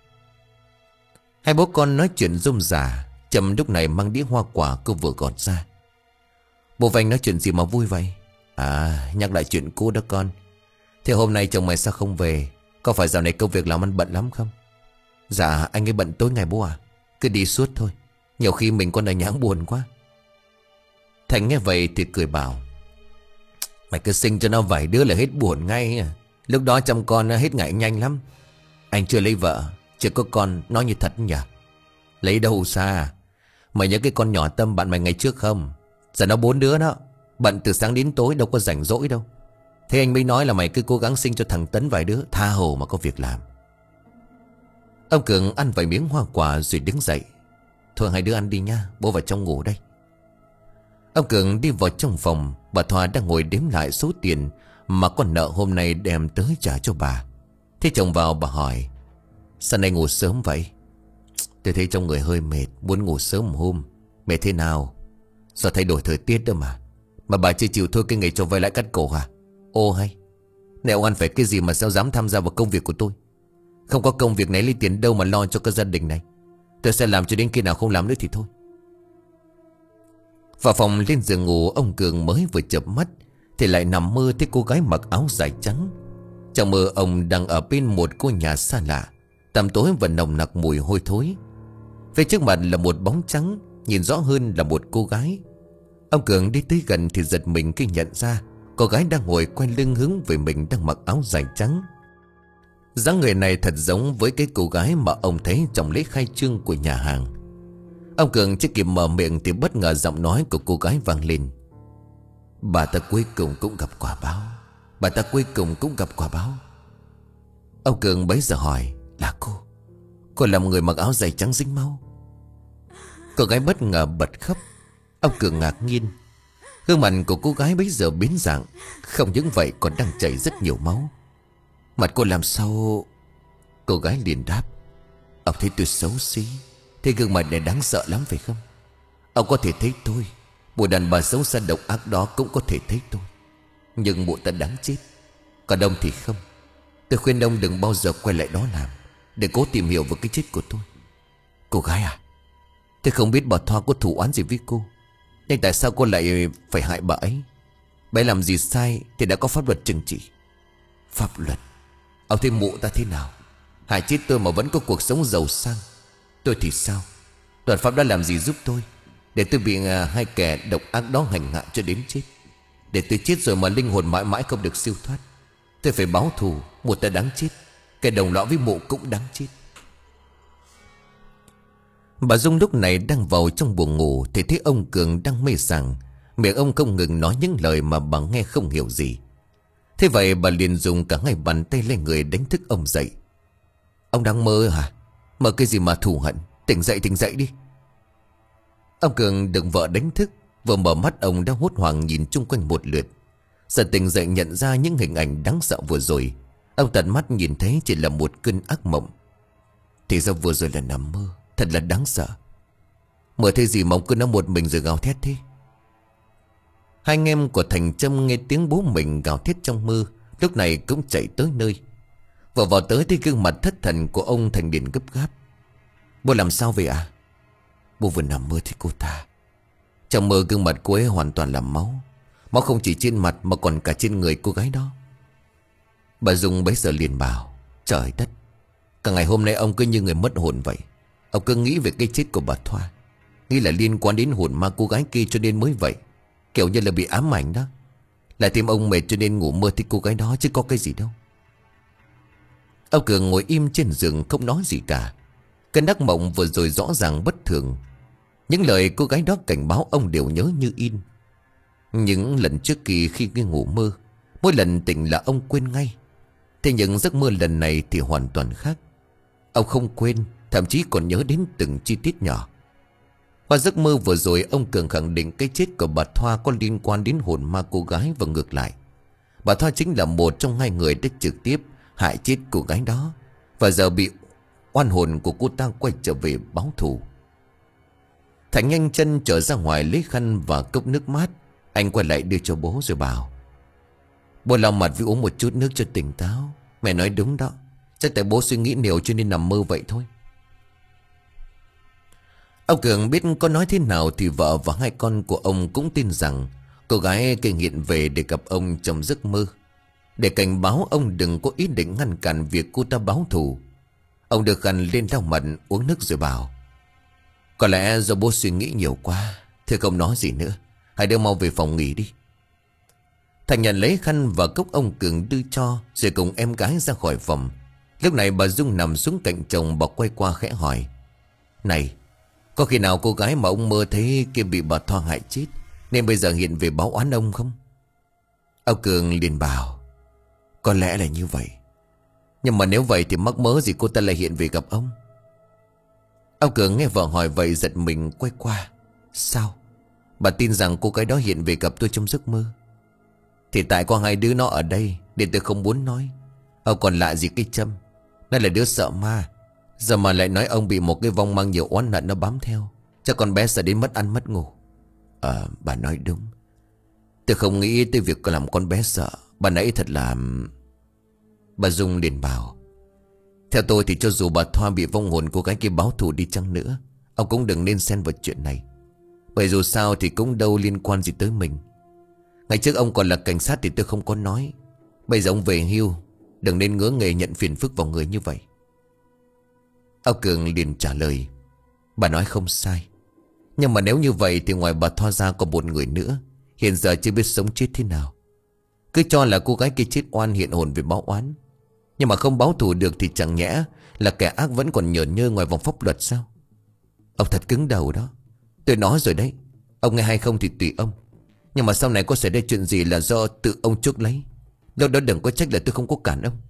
Hai bố con nói chuyện rôm rả. Trầm lúc này mang đĩa hoa quả cô vừa gọt ra. Bố Vanh nói chuyện gì mà vui vậy? À, nhắc lại chuyện cũ đó con. Thế hôm nay chồng mày sao không về? Có phải dạo này công việc làm ăn bận lắm không? Dạ anh ấy bận tối ngày bố à. Cứ đi suốt thôi. Nhiều khi mình con ở nhà buồn quá. Thành nghe vậy thì cười bảo. Mày cứ sinh cho nó vài đứa là hết buồn ngay à. Lúc đó chăm con hết ngại nhanh lắm. Anh chưa lấy vợ, chưa có con, nói như thật nhỉ. Lấy đâu xa. Mày nhớ cái con nhỏ Tâm bạn mày ngày trước không? Giờ nó bốn đứa đó. Bận từ sáng đến tối đâu có rảnh rỗi đâu. Thế anh mới nói là mày cứ cố gắng sinh cho thằng Tấn vài đứa, tha hồ mà có việc làm. Ông Cường ăn vài miếng hoa quả rồi đứng dậy. Thôi hai đứa ăn đi nha, bố vào trong ngủ đây. Ông Cường đi vào trong phòng. Bà Thoa đang ngồi đếm lại số tiền mà con nợ hôm nay đem tới trả cho bà. Thế chồng vào bà hỏi. Sao nay ngủ sớm vậy? Tôi thấy trong người hơi mệt, muốn ngủ sớm một hôm. Mệt thế nào? Do thay đổi thời tiết đó mà. Mà bà chưa chịu thôi cái nghề cho vay lãi cắt cổ à? Ô hay. Này ông ăn phải cái gì mà sao dám tham gia vào công việc của tôi? Không có công việc này lấy tiền đâu mà lo cho cái gia đình này. Tôi sẽ làm cho đến khi nào không làm nữa thì thôi. Vào phòng lên giường ngủ, ông Cường mới vừa chợp mắt thì lại nằm mơ thấy cô gái mặc áo dài trắng. Trong mơ ông đang ở bên một ngôi nhà xa lạ. Tầm tối và nồng nặc mùi hôi thối. Phía trước mặt là một bóng trắng, nhìn rõ hơn là một cô gái. Ông Cường đi tới gần thì giật mình khi nhận ra cô gái đang ngồi quay lưng hướng về mình, đang mặc áo dài trắng. Dáng người này thật giống với cái cô gái mà ông thấy trong lễ khai trương của nhà hàng. Ông Cường chưa kịp mở miệng thì bất ngờ giọng nói của cô gái vang lên. Bà ta cuối cùng cũng gặp quả báo. Bà ta cuối cùng cũng gặp quả báo. Ông Cường bấy giờ hỏi. Là cô? Cô là một người mặc áo dài trắng dính máu? Cô gái bất ngờ bật khóc. Ông Cường ngạc nhiên. Gương mặt của cô gái bấy giờ biến dạng. Không những vậy còn đang chảy rất nhiều máu. Mặt cô làm sao? Cô gái liền đáp. Ông thấy tôi xấu xí, thế gương mặt này đáng sợ lắm phải không? Ông có thể thấy tôi, bộ đàn bà xấu xa độc ác đó cũng có thể thấy tôi. Nhưng bộ ta đáng chết. Còn ông thì không. Tôi khuyên ông đừng bao giờ quay lại đó làm, để cố tìm hiểu về cái chết của tôi. Cô gái à, tôi không biết bà Thoa có thủ oán gì với cô, nhưng tại sao cô lại phải hại bà ấy? Bà ấy làm gì sai thì đã có pháp luật trừng trị. Pháp luật? Ông thấy mụ ta thế nào? Hại chết tôi mà vẫn có cuộc sống giàu sang. Tôi thì sao? Đoàn pháp đã làm gì giúp tôi, để tôi bị à, hai kẻ độc ác đó hành hạ cho đến chết? Để tôi chết rồi mà linh hồn mãi mãi không được siêu thoát. Tôi phải báo thù. Mụ ta đáng chết, kẻ đồng lõa với mụ cũng đáng chết. Bà Dung lúc này đang vào trong buồng ngủ thì thấy ông Cường đang mê sảng. Miệng ông không ngừng nói những lời mà bà nghe không hiểu gì. Thế vậy bà liền dùng cả hai bàn tay lên người đánh thức ông dậy. Ông đang mơ hả? Mơ cái gì mà thù hận? Tỉnh dậy, tỉnh dậy đi. Ông Cường được vợ đánh thức. Vừa mở mắt ông đã hốt hoảng nhìn chung quanh một lượt. Giờ tỉnh dậy nhận ra những hình ảnh đáng sợ vừa rồi. Ông tận mắt nhìn thấy chỉ là một cơn ác mộng. Thì ra vừa rồi là nằm mơ. Thật là đáng sợ. Mơ thấy gì mà ông cứ nói một mình rồi gào thét thế? Hai anh em của Thành Trâm nghe tiếng bố mình gào thét trong mơ, lúc này cũng chạy tới nơi. Vừa vào tới thì gương mặt thất thần của ông Thành liền gấp gáp. Bố làm sao vậy ạ? À? Bố vừa nằm mơ thấy cô ta. Trong mơ gương mặt cô ấy hoàn toàn là máu. Máu không chỉ trên mặt mà còn cả trên người cô gái đó. Bà Dung bấy giờ liền bảo: Trời đất, cả ngày hôm nay ông cứ như người mất hồn vậy. Ông cứ nghĩ về cái chết của bà Thoa, nghĩ là liên quan đến hồn ma cô gái kia cho nên mới vậy. Kiểu như là bị ám ảnh đó. Lại thêm ông mệt cho nên ngủ mơ thấy cô gái đó chứ có cái gì đâu. Ông Cường ngồi im trên giường không nói gì cả. Cơn ác mộng vừa rồi rõ ràng bất thường. Những lời cô gái đó cảnh báo ông đều nhớ như in. Những lần trước kỳ khi nghe ngủ mơ, mỗi lần tỉnh là ông quên ngay. Thế nhưng giấc mơ lần này thì hoàn toàn khác. Ông không quên, thậm chí còn nhớ đến từng chi tiết nhỏ. Qua giấc mơ vừa rồi, ông Cường khẳng định cái chết của bà Thoa có liên quan đến hồn ma cô gái và ngược lại. Bà Thoa chính là một trong hai người đã trực tiếp hại chết cô gái đó, và giờ bị oan hồn của cô ta quay trở về báo thù. Thành nhanh chân trở ra ngoài lấy khăn và cốc nước mát. Anh quay lại đưa cho bố rồi bảo: Bố lau mặt với uống một chút nước cho tỉnh táo. Mẹ nói đúng đó, chắc tại bố suy nghĩ nhiều cho nên nằm mơ vậy thôi. Ông Cường biết có nói thế nào thì vợ và hai con của ông cũng tin rằng cô gái kia hiện về để gặp ông trong giấc mơ, để cảnh báo ông đừng có ý định ngăn cản việc cô ta báo thù. Ông đưa khăn lên lau mặt uống nước rồi bảo: Có lẽ do bố suy nghĩ nhiều quá. Thôi không nói gì nữa, hãy đưa mau về phòng nghỉ đi. Thành nhận lấy khăn và cốc ông Cường đưa cho, rồi cùng em gái ra khỏi phòng. Lúc này bà Dung nằm xuống cạnh chồng. Bà quay qua khẽ hỏi: Này, có khi nào cô gái mà ông mơ thấy kia bị bà Thoa hại chết nên bây giờ hiện về báo oán ông không? Ông Cường liền bảo: Có lẽ là như vậy. Nhưng mà nếu vậy thì mắc mớ gì cô ta lại hiện về gặp ông? Ông Cường nghe vợ hỏi vậy giật mình quay qua: Sao? Bà tin rằng cô gái đó hiện về gặp tôi trong giấc mơ? Thì tại có hai đứa nó ở đây nên tôi không muốn nói. Ông còn lạ gì cái Trâm? Nó là đứa sợ ma. Giờ mà lại nói ông bị một cái vong mang nhiều oán hận nó bám theo, chắc con bé sợ đến mất ăn mất ngủ. Ờ bà nói đúng. Tôi không nghĩ tới việc làm con bé sợ. Bà nãy thật là... Bà Dung liền bảo: Theo tôi thì cho dù bà Thoa bị vong hồn cô gái kia báo thù đi chăng nữa, ông cũng đừng nên xen vào chuyện này. Bởi dù sao thì cũng đâu liên quan gì tới mình. Ngày trước ông còn là cảnh sát thì tôi không có nói. Bây giờ ông về hưu, đừng nên ngứa nghề nhận phiền phức vào người như vậy. Ông Cường liền trả lời: Bà nói không sai. Nhưng mà nếu như vậy thì ngoài bà Thoa ra còn một người nữa, hiện giờ chưa biết sống chết thế nào. Cứ cho là cô gái kia chết oan hiện hồn về báo oán. Nhưng mà không báo thù được thì chẳng nhẽ là kẻ ác vẫn còn nhởn nhơ ngoài vòng pháp luật sao? Ông thật cứng đầu đó. Tôi nói rồi đấy. Ông nghe hay không thì tùy ông. Nhưng mà sau này có xảy ra chuyện gì là do tự ông chuốc lấy. Đâu đó đừng có trách là tôi không có cản ông.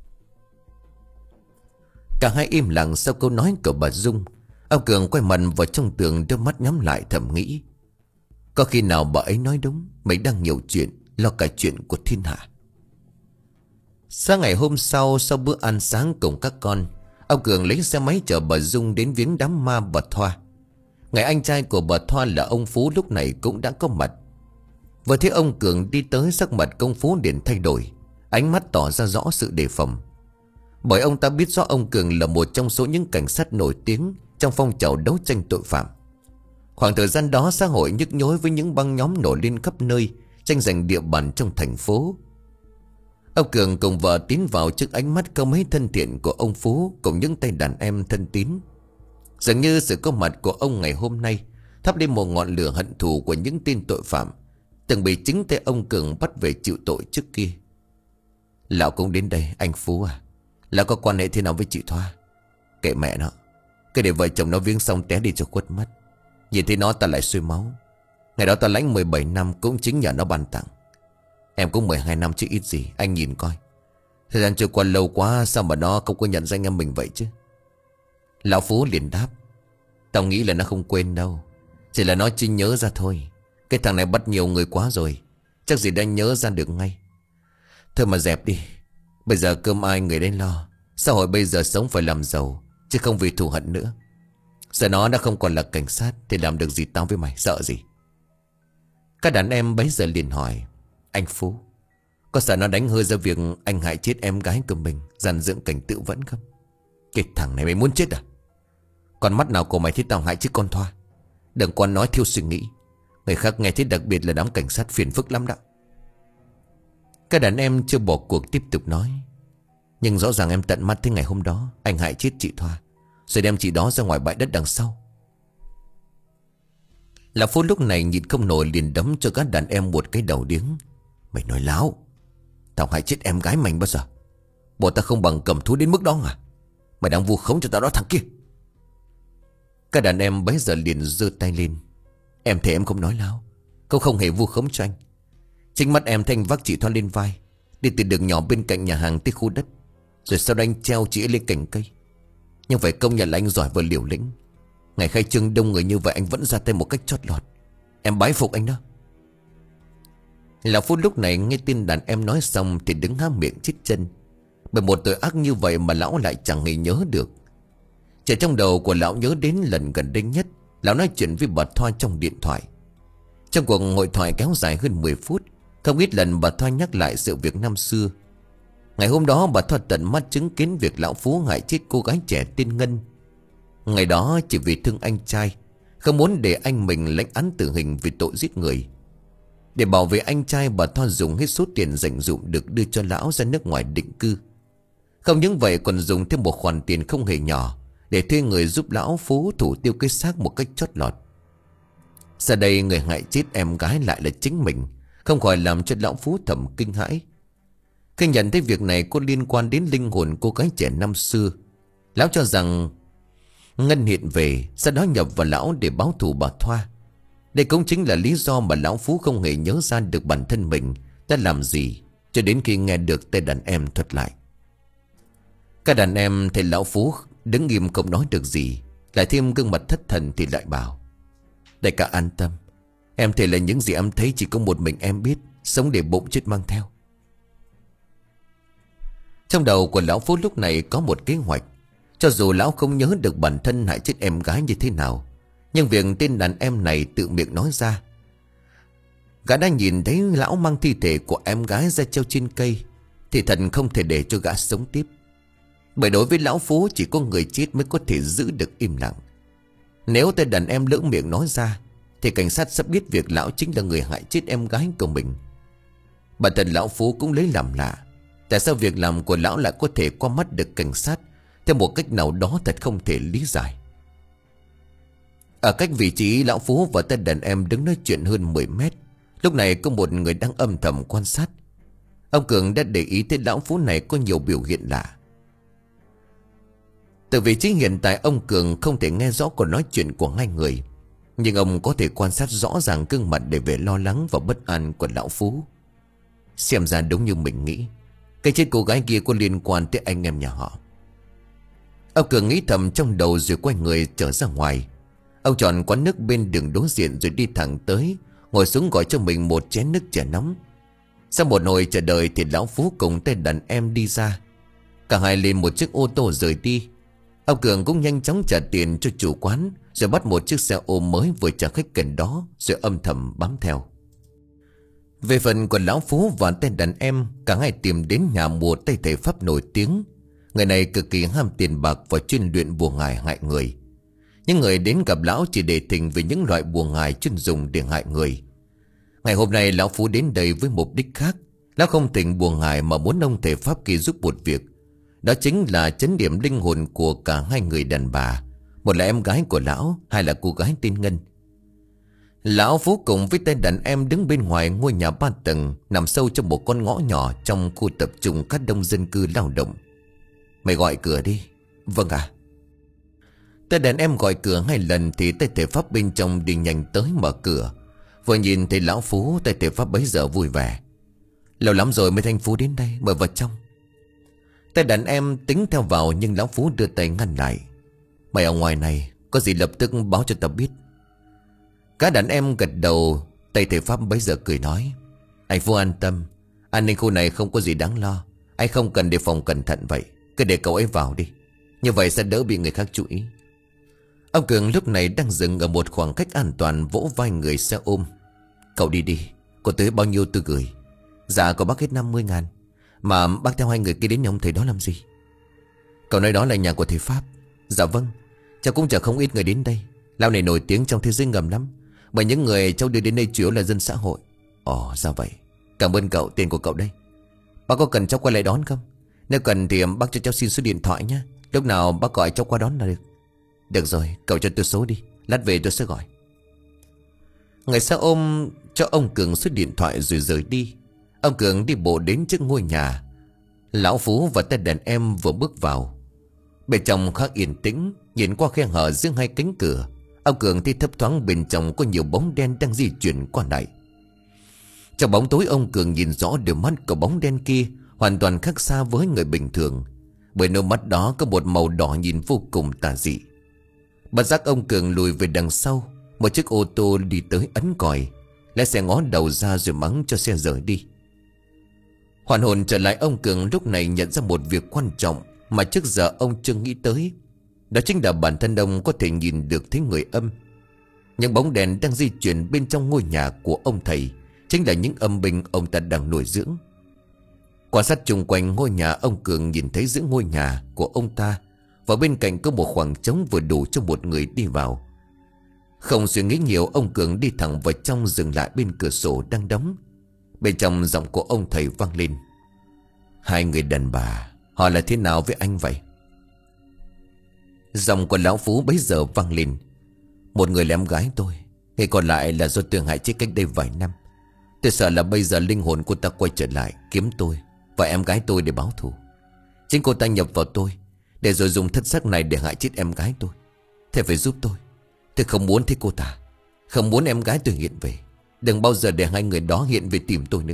Cả hai im lặng sau câu nói của bà Dung. Ông Cường quay mặt vào trong tường, đôi mắt nhắm lại thầm nghĩ: Có khi nào bà ấy nói đúng, mấy đang nhiều chuyện, lo cả chuyện của thiên hạ. Sáng ngày hôm sau, sau bữa ăn sáng cùng các con, ông Cường lấy xe máy chở bà Dung đến viếng đám ma bà Thoa. Ngày anh trai của bà Thoa là ông Phú lúc này cũng đã có mặt. Vừa thấy ông Cường đi tới, sắc mặt công Phú liền thay đổi, ánh mắt tỏ ra rõ sự đề phòng. Bởi ông ta biết rõ ông Cường là một trong số những cảnh sát nổi tiếng trong phong trào đấu tranh tội phạm. Khoảng thời gian đó xã hội nhức nhối với những băng nhóm nổi lên khắp nơi, tranh giành địa bàn trong thành phố. Ông Cường cùng vợ tiến vào trước ánh mắt câu mấy thân thiện của ông Phú cùng những tay đàn em thân tín. Dường như sự có mặt của ông ngày hôm nay thắp lên một ngọn lửa hận thù của những tên tội phạm từng bị chính tay ông Cường bắt về chịu tội trước kia. Lão cũng đến đây. Anh Phú à, Lão có quan hệ thế nào với chị Thoa? Kệ mẹ nó, cứ để vợ chồng nó viếng xong té đi cho khuất mắt. Nhìn thấy nó ta lại sôi máu. Ngày đó ta lãnh mười bảy năm cũng chính nhờ nó ban tặng. Em cũng mười hai năm chứ ít gì. Anh nhìn coi, thời gian trôi qua lâu quá, sao mà nó không có nhận ra anh em mình vậy chứ? Lão Phú liền đáp: Tao nghĩ là nó không quên đâu, chỉ là nó chỉ nhớ ra thôi. Cái thằng này bắt nhiều người quá rồi, chắc gì đã nhớ ra được ngay. Thôi mà dẹp đi. Bây giờ cơm ai người đấy lo. Xã hội bây giờ sống phải làm giàu, chứ không vì thù hận nữa. Giờ nó đã không còn là cảnh sát thì làm được gì tao với mày, sợ gì? Các đàn em bấy giờ liền hỏi: Anh Phú, có sợ nó đánh hơi ra việc anh hại chết em gái của mình, dàn dựng cảnh tự vẫn không? Cái thằng này mày muốn chết à? Còn mắt nào của mày thấy tao hại chết con Thoa? Đừng có nói thiếu suy nghĩ. Người khác nghe thấy, đặc biệt là đám cảnh sát, phiền phức lắm đó. Các đàn em chưa bỏ cuộc tiếp tục nói. Nhưng rõ ràng em tận mắt thấy ngày hôm đó anh hại chết chị Thoa, rồi đem chị đó ra ngoài bãi đất đằng sau. Lão Phú lúc này nhịn không nổi, liền đấm cho các đàn em một cái đầu điếng. Mày nói láo. Tao hại chết em gái mày bao giờ? Bộ ta không bằng cầm thú đến mức đó à? Mày đang vu khống cho tao đó thằng kia. Các đàn em bấy giờ liền giơ tay lên. Em thấy em không nói láo, không không hề vu khống cho anh. Chính mắt em thấy anh vác chị Thoa lên vai, đi từ đường nhỏ bên cạnh nhà hàng tới khu đất, rồi sau đó anh treo chị ấy lên cành cây. Nhưng phải công nhận là anh giỏi và liều lĩnh. Ngày khai trương đông người như vậy anh vẫn ra tay một cách chót lọt. Em bái phục anh đó. Lão Phú lúc này nghe tin đàn em nói xong thì đứng há miệng chít chân. Bởi một tội ác như vậy mà lão lại chẳng hề nhớ được. Chỉ trong đầu của lão nhớ đến lần gần đây nhất, lão nói chuyện với bà Thoa trong điện thoại. Trong cuộc hội thoại kéo dài hơn mười phút, không ít lần bà Thoa nhắc lại sự việc năm xưa. Ngày hôm đó bà Thoa tận mắt chứng kiến việc lão Phú hại chết cô gái trẻ tên Ngân. Ngày đó chỉ vì thương anh trai, không muốn để anh mình lãnh án tử hình vì tội giết người. Để bảo vệ anh trai, bà Thoa dùng hết số tiền dành dụm được đưa cho lão ra nước ngoài định cư. Không những vậy còn dùng thêm một khoản tiền không hề nhỏ để thuê người giúp lão Phú thủ tiêu cái xác một cách chót lọt. Giờ đây người hại chết em gái lại là chính mình, không khỏi làm cho lão Phú thầm kinh hãi. Khi nhận thấy việc này có liên quan đến linh hồn cô gái trẻ năm xưa, lão cho rằng Ngân hiện về, sau đó nhập vào lão để báo thù bà Thoa. Đây cũng chính là lý do mà lão Phú không hề nhớ ra được bản thân mình đã làm gì, cho đến khi nghe được tay đàn em thuật lại. Các đàn em thấy lão Phú đứng im không nói được gì, lại thêm gương mặt thất thần thì lại bảo: Đại ca an tâm, em thấy là những gì em thấy chỉ có một mình em biết, sống để bụng chết mang theo. Trong đầu của lão Phú lúc này có một kế hoạch. Cho dù lão không nhớ được bản thân hại chết em gái như thế nào, nhưng việc tên đàn em này tự miệng nói ra. Gã đã nhìn thấy lão mang thi thể của em gái ra treo trên cây, thì thần không thể để cho gã sống tiếp. Bởi đối với lão Phú chỉ có người chết mới có thể giữ được im lặng. Nếu tên đàn em lỡ miệng nói ra, thì cảnh sát sẽ biết việc lão chính là người hại chết em gái của mình. Bản thân lão Phú cũng lấy làm lạ, tại sao việc làm của lão lại có thể qua mắt được cảnh sát theo một cách nào đó thật không thể lý giải. Ở cách vị trí lão Phú và tên đàn em đứng nói chuyện hơn mười mét, lúc này có một người đang âm thầm quan sát. Ông Cường đã để ý thấy lão Phú này có nhiều biểu hiện lạ. Từ vị trí hiện tại, ông Cường không thể nghe rõ cuộc nói chuyện của hai người, nhưng ông có thể quan sát rõ ràng gương mặt để vẻ lo lắng và bất an của lão Phú. Xem ra đúng như mình nghĩ, cái chết cô gái kia có liên quan tới anh em nhà họ. Ông Cường nghĩ thầm trong đầu rồi quay người trở ra ngoài. Ông chọn quán nước bên đường đối diện rồi đi thẳng tới, ngồi xuống gọi cho mình một chén nước trà nóng. Sau một hồi chờ đợi thì lão Phú cùng tên đàn em đi ra. Cả hai lên một chiếc ô tô rời đi. Ông Cường cũng nhanh chóng trả tiền cho chủ quán, rồi bắt một chiếc xe ôm mới vừa trả khách gần đó, rồi âm thầm bám theo. Về phần của lão Phú và tên đàn em, cả hai tìm đến nhà một tay thầy Pháp nổi tiếng. Người này cực kỳ ham tiền bạc và chuyên luyện bùa ngải hại người. Những người đến gặp lão chỉ để thỉnh về những loại bùa ngải chuyên dùng để hại người. Ngày hôm nay lão Phú đến đây với mục đích khác. Lão không thỉnh bùa ngải mà muốn ông thầy Pháp kia giúp một việc. Đó chính là trấn điểm linh hồn của cả hai người đàn bà. Một là em gái của lão, hai là cô gái tên Ngân. Lão Phú cùng với tên đàn em đứng bên ngoài ngôi nhà ba tầng, nằm sâu trong một con ngõ nhỏ trong khu tập trung các đông dân cư lao động. Mày gọi cửa đi. Vâng ạ. Tên đàn em gọi cửa hai lần thì tay thể Pháp bên trong đi nhanh tới mở cửa. Vừa nhìn thấy lão Phú, tay thể Pháp bấy giờ vui vẻ. Lâu lắm rồi mới thanh Phú đến đây, mời vào trong. Tay đàn em tính theo vào nhưng lão Phú đưa tay ngăn lại. Mày ở ngoài này, có gì lập tức báo cho tao biết. Các đàn em gật đầu. Tay thể Pháp bấy giờ cười nói: Anh Phú an tâm, an ninh khu này không có gì đáng lo. Anh không cần đề phòng cẩn thận vậy, cứ để cậu ấy vào đi, như vậy sẽ đỡ bị người khác chú ý. Ông Cường lúc này đang dừng ở một khoảng cách an toàn, vỗ vai người xe ôm. Cậu đi đi, có tới bao nhiêu tôi gửi. Dạ có bác hết năm mươi ngàn. Mà bác theo hai người kia đến nhà ông thầy đó làm gì? Cậu nói đó là nhà của thầy Pháp. Dạ vâng, cháu cũng chở không ít người đến đây. Lão này nổi tiếng trong thế giới ngầm lắm, bởi những người cháu đưa đến đây chủ yếu là dân xã hội. Ồ ra vậy. Cảm ơn cậu, tiền của cậu đây. Bác có cần cháu qua lại đón không? Nếu cần thì bác cho cháu xin số điện thoại nhé. Lúc nào bác gọi cháu qua đón là được. Được rồi, cậu cho tôi số đi, lát về tôi sẽ gọi. Người xe ôm cho ông Cường số điện thoại rồi rời đi. Ông Cường đi bộ đến trước ngôi nhà. Lão Phú và tay đàn em vừa bước vào. Bên trong khá yên tĩnh. Nhìn qua khe hở giữa hai cánh cửa, ông Cường thấy thấp thoáng bên trong có nhiều bóng đen đang di chuyển qua lại. Trong bóng tối ông Cường nhìn rõ đôi mắt của bóng đen kia hoàn toàn khác xa với người bình thường, bởi đôi mắt đó có một màu đỏ nhìn vô cùng tà dị. Bất giác ông Cường lùi về đằng sau. Một chiếc ô tô đi tới ấn còi. Lái xe ngó đầu ra rồi mắng cho xe rời đi. Hoàn hồn trở lại, ông Cường lúc này nhận ra một việc quan trọng mà trước giờ ông chưa nghĩ tới. Đó chính là bản thân ông có thể nhìn được thấy người âm. Những bóng đèn đang di chuyển bên trong ngôi nhà của ông thầy chính là những âm binh ông ta đang nuôi dưỡng. Quan sát chung quanh ngôi nhà, ông Cường nhìn thấy giữa ngôi nhà của ông ta và bên cạnh có một khoảng trống vừa đủ cho một người đi vào. Không suy nghĩ nhiều, ông Cường đi thẳng vào trong, dừng lại bên cửa sổ đang đóng. Bên trong giọng của ông thầy vang lên: Hai người đàn bà, họ là thế nào với anh vậy? Giọng của lão Phú bấy giờ vang lên: Một người là em gái tôi, người còn lại là do Tường hại chết cách đây vài năm. Tôi sợ là bây giờ linh hồn cô ta quay trở lại kiếm tôi và em gái tôi để báo thù. Chính cô ta nhập vào tôi để rồi dùng thân xác này để hại chết em gái tôi. Thầy phải giúp tôi. Tôi không muốn thấy cô ta, không muốn em gái tôi hiện về. Đừng bao giờ để hai người đó hiện về tìm tôi nữa.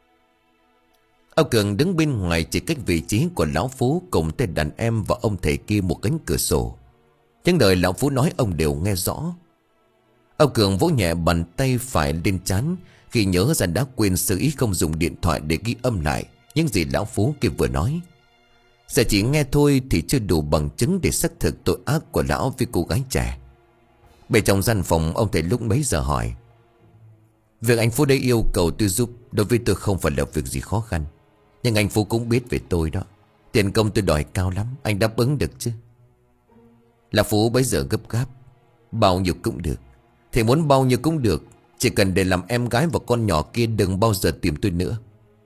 Ông Cường đứng bên ngoài chỉ cách vị trí của lão Phú cùng tên đàn em và ông thầy kia một cánh cửa sổ. Những lời lão Phú nói ông đều nghe rõ. Ông Cường vỗ nhẹ bàn tay phải lên trán khi nhớ ra đã quên sơ ý không dùng điện thoại để ghi âm lại những gì lão Phú kia vừa nói. Giờ chỉ nghe thôi thì chưa đủ bằng chứng để xác thực tội ác của lão với cô gái trẻ. Bên trong gian phòng, ông thầy lúc bấy giờ hỏi: Việc anh Phú đây yêu cầu tôi giúp đối với tôi không phải là việc gì khó khăn. Nhưng anh Phú cũng biết về tôi đó. Tiền công tôi đòi cao lắm, anh đáp ứng được chứ? Lão Phú bấy giờ gấp gáp: Bao nhiêu cũng được. Thì muốn bao nhiêu cũng được, chỉ cần để làm em gái và con nhỏ kia đừng bao giờ tìm tôi nữa.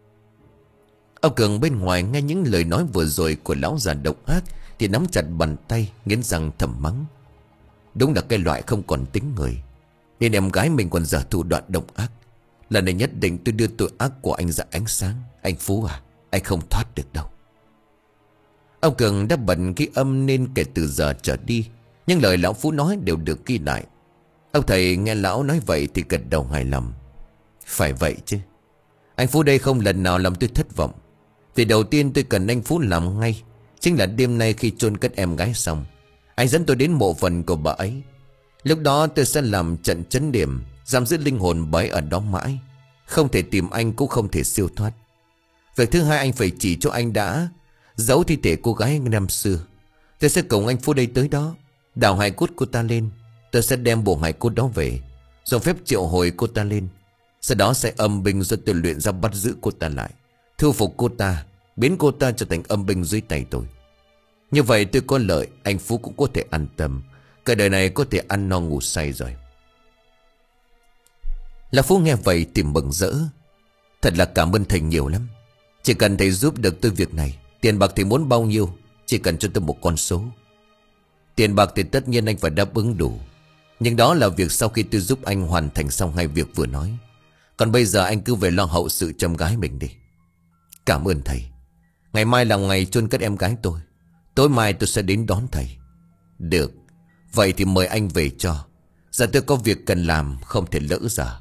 Ông Cường bên ngoài nghe những lời nói vừa rồi của lão già độc ác thì nắm chặt bàn tay, nghiến răng thầm mắng: Đúng là cái loại không còn tính người, nên em gái mình còn dở thủ đoạn độc ác. Lần này nhất định tôi đưa tội ác của anh ra ánh sáng. Anh Phú à, anh không thoát được đâu. Ông Cường đã bật ghi âm nên kể từ giờ trở đi những lời lão Phú nói đều được ghi lại. Ông thầy nghe lão nói vậy thì gật đầu hài lòng: Phải vậy chứ. Anh Phú đây không lần nào làm tôi thất vọng. Vì đầu tiên tôi cần anh Phú làm ngay chính là đêm nay khi chôn cất em gái xong, anh dẫn tôi đến mộ phần của bà ấy. Lúc đó tôi sẽ làm trận trấn điểm, giam giữ linh hồn bà ấy ở đó mãi. Không thể tìm anh cũng không thể siêu thoát. Việc thứ hai, anh phải chỉ cho anh đã giấu thi thể cô gái năm xưa. Tôi sẽ cùng anh Phú đây tới đó, đào hài cốt cô ta lên. Tôi sẽ đem bộ hài cốt đó về, dùng phép triệu hồi cô ta lên. Sau đó sẽ âm binh do tôi luyện ra bắt giữ cô ta lại, thu phục cô ta, biến cô ta trở thành âm binh dưới tay tôi. Như vậy tôi có lợi, anh Phú cũng có thể an tâm. Cả đời này có thể ăn no ngủ say rồi. Lão Phú nghe vậy thì mừng rỡ: Thật là cảm ơn thầy nhiều lắm. Chỉ cần thầy giúp được tôi việc này, tiền bạc thì muốn bao nhiêu, chỉ cần cho tôi một con số. Tiền bạc thì tất nhiên anh phải đáp ứng đủ, nhưng đó là việc sau khi tôi giúp anh hoàn thành xong hai việc vừa nói. Còn bây giờ anh cứ về lo hậu sự cho em gái mình đi. Cảm ơn thầy. Ngày mai là ngày chôn cất em gái tôi. Tối mai tôi sẽ đến đón thầy. Được. Vậy thì mời anh về cho. Giờ tôi có việc cần làm, không thể lỡ giờ.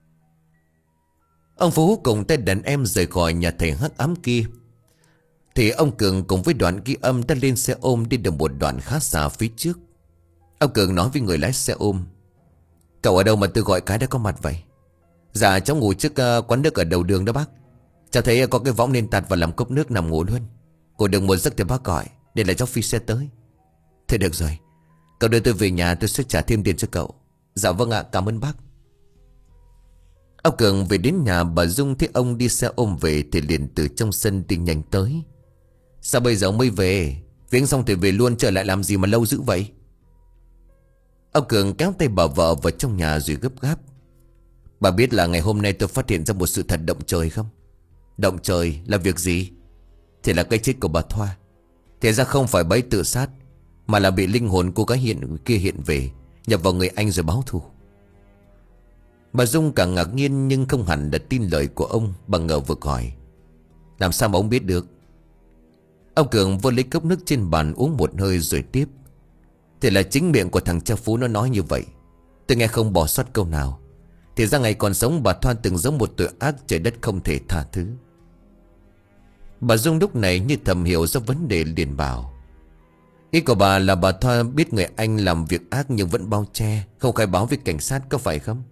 Ông Phú cùng tay đàn em rời khỏi nhà thầy hắc ám kia. Thì ông Cường cùng với đoàn ghi âm đã lên xe ôm đi được một đoạn khá xa phía trước. Ông Cường nói với người lái xe ôm: Cậu ở đâu mà tôi gọi cái đã có mặt vậy? Dạ cháu ngủ trước uh, quán nước ở đầu đường đó bác. Cháu thấy có cái võng nên tạt vào làm cốc nước nằm ngủ luôn. Cô đừng một giấc thì bác gọi, để là cháu phi xe tới. Thế được rồi, cậu đưa tôi về nhà, tôi sẽ trả thêm tiền cho cậu. Dạ vâng ạ, cảm ơn bác. Ông Cường về đến nhà, bà Dung thấy ông đi xe ôm về thì liền từ trong sân đi nhanh tới. Sao bây giờ mới về? Viếng xong thì về luôn, trở lại làm gì mà lâu dữ vậy? Ông Cường kéo tay bà vợ vào trong nhà rồi gấp gáp. Bà biết là ngày hôm nay tôi phát hiện ra một sự thật động trời không? Động trời là việc gì? Thì là cái chết của bà Thoa. Thì ra không phải bà ấy tự sát, mà là bị linh hồn cô gái hiện kia hiện về, nhập vào người anh rồi báo thù. Bà Dung càng ngạc nhiên nhưng không hẳn là tin lời của ông. Bà ngờ vực hỏi: làm sao mà ông biết được? Ông Cường vô lấy cốc nước trên bàn uống một hơi rồi tiếp: thì là chính miệng của thằng cha Phú nó nói như vậy. Tôi nghe không bỏ sót câu nào. Thì ra ngày còn sống bà Thoa từng giống một tội ác trời đất không thể tha thứ. Bà Dung lúc này như thầm hiểu ra vấn đề, liền bảo: ý của bà là bà Thoa biết người anh làm việc ác nhưng vẫn bao che, không khai báo với cảnh sát, có phải không?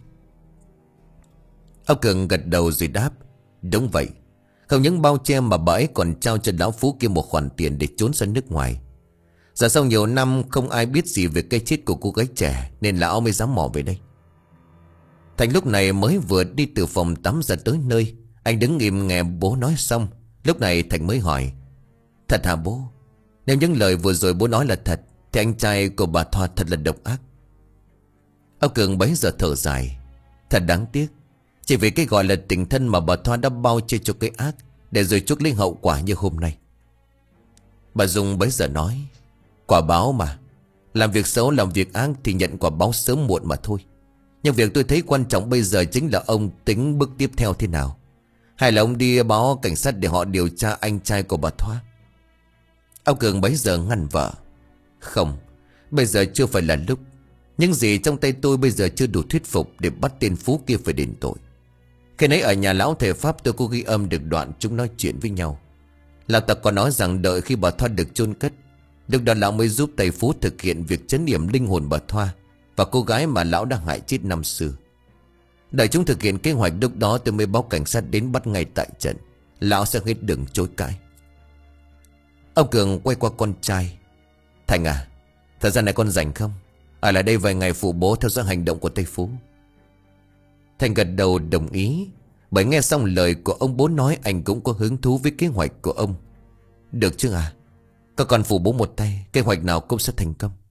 Ông Cường gật đầu rồi đáp: đúng vậy. Không những bao che mà bà ấy còn trao cho lão Phú kia một khoản tiền để trốn ra nước ngoài. Giờ sau nhiều năm không ai biết gì về cái chết của cô gái trẻ, nên lão mới dám mò về đây. Thành lúc này mới vừa đi từ phòng tắm ra tới nơi. Anh đứng im nghe bố nói xong. Lúc này Thành mới hỏi: thật hả bố? Nếu những lời vừa rồi bố nói là thật, thì anh trai của bà Thoa thật là độc ác. Ông Cường bấy giờ thở dài: thật đáng tiếc. Chỉ vì cái gọi là tình thân mà bà Thoa đã bao che cho cái ác, để rồi chuốc lấy hậu quả như hôm nay. Bà Dung bấy giờ nói: quả báo mà. Làm việc xấu, làm việc ác thì nhận quả báo sớm muộn mà thôi. Nhưng việc tôi thấy quan trọng bây giờ chính là ông tính bước tiếp theo thế nào. Hay là ông đi báo cảnh sát để họ điều tra anh trai của bà Thoa? Ông Cường bấy giờ ngăn vợ: không, bây giờ chưa phải là lúc. Những gì trong tay tôi bây giờ chưa đủ thuyết phục để bắt tên Phú kia phải đền tội. Khi nãy ở nhà lão thầy Pháp tôi có ghi âm được đoạn chúng nói chuyện với nhau. Lão ta còn nói rằng đợi khi bà Thoa được chôn cất, lúc đó lão mới giúp thầy Phú thực hiện việc trấn yểm linh hồn bà Thoa và cô gái mà lão đã hại chết năm xưa. Đợi chúng thực hiện kế hoạch, lúc đó tôi mới báo cảnh sát đến bắt ngay tại trận. Lão sẽ hết đường chối cãi. Ông Cường quay qua con trai: Thành à, thời gian này con rảnh không? Ở lại đây vài ngày phụ bố theo dõi hành động của Tây Phú. Thành gật đầu đồng ý. Bởi nghe xong lời của ông bố nói, anh cũng có hứng thú với kế hoạch của ông. Được chứ à? Các con phụ bố một tay, kế hoạch nào cũng sẽ thành công.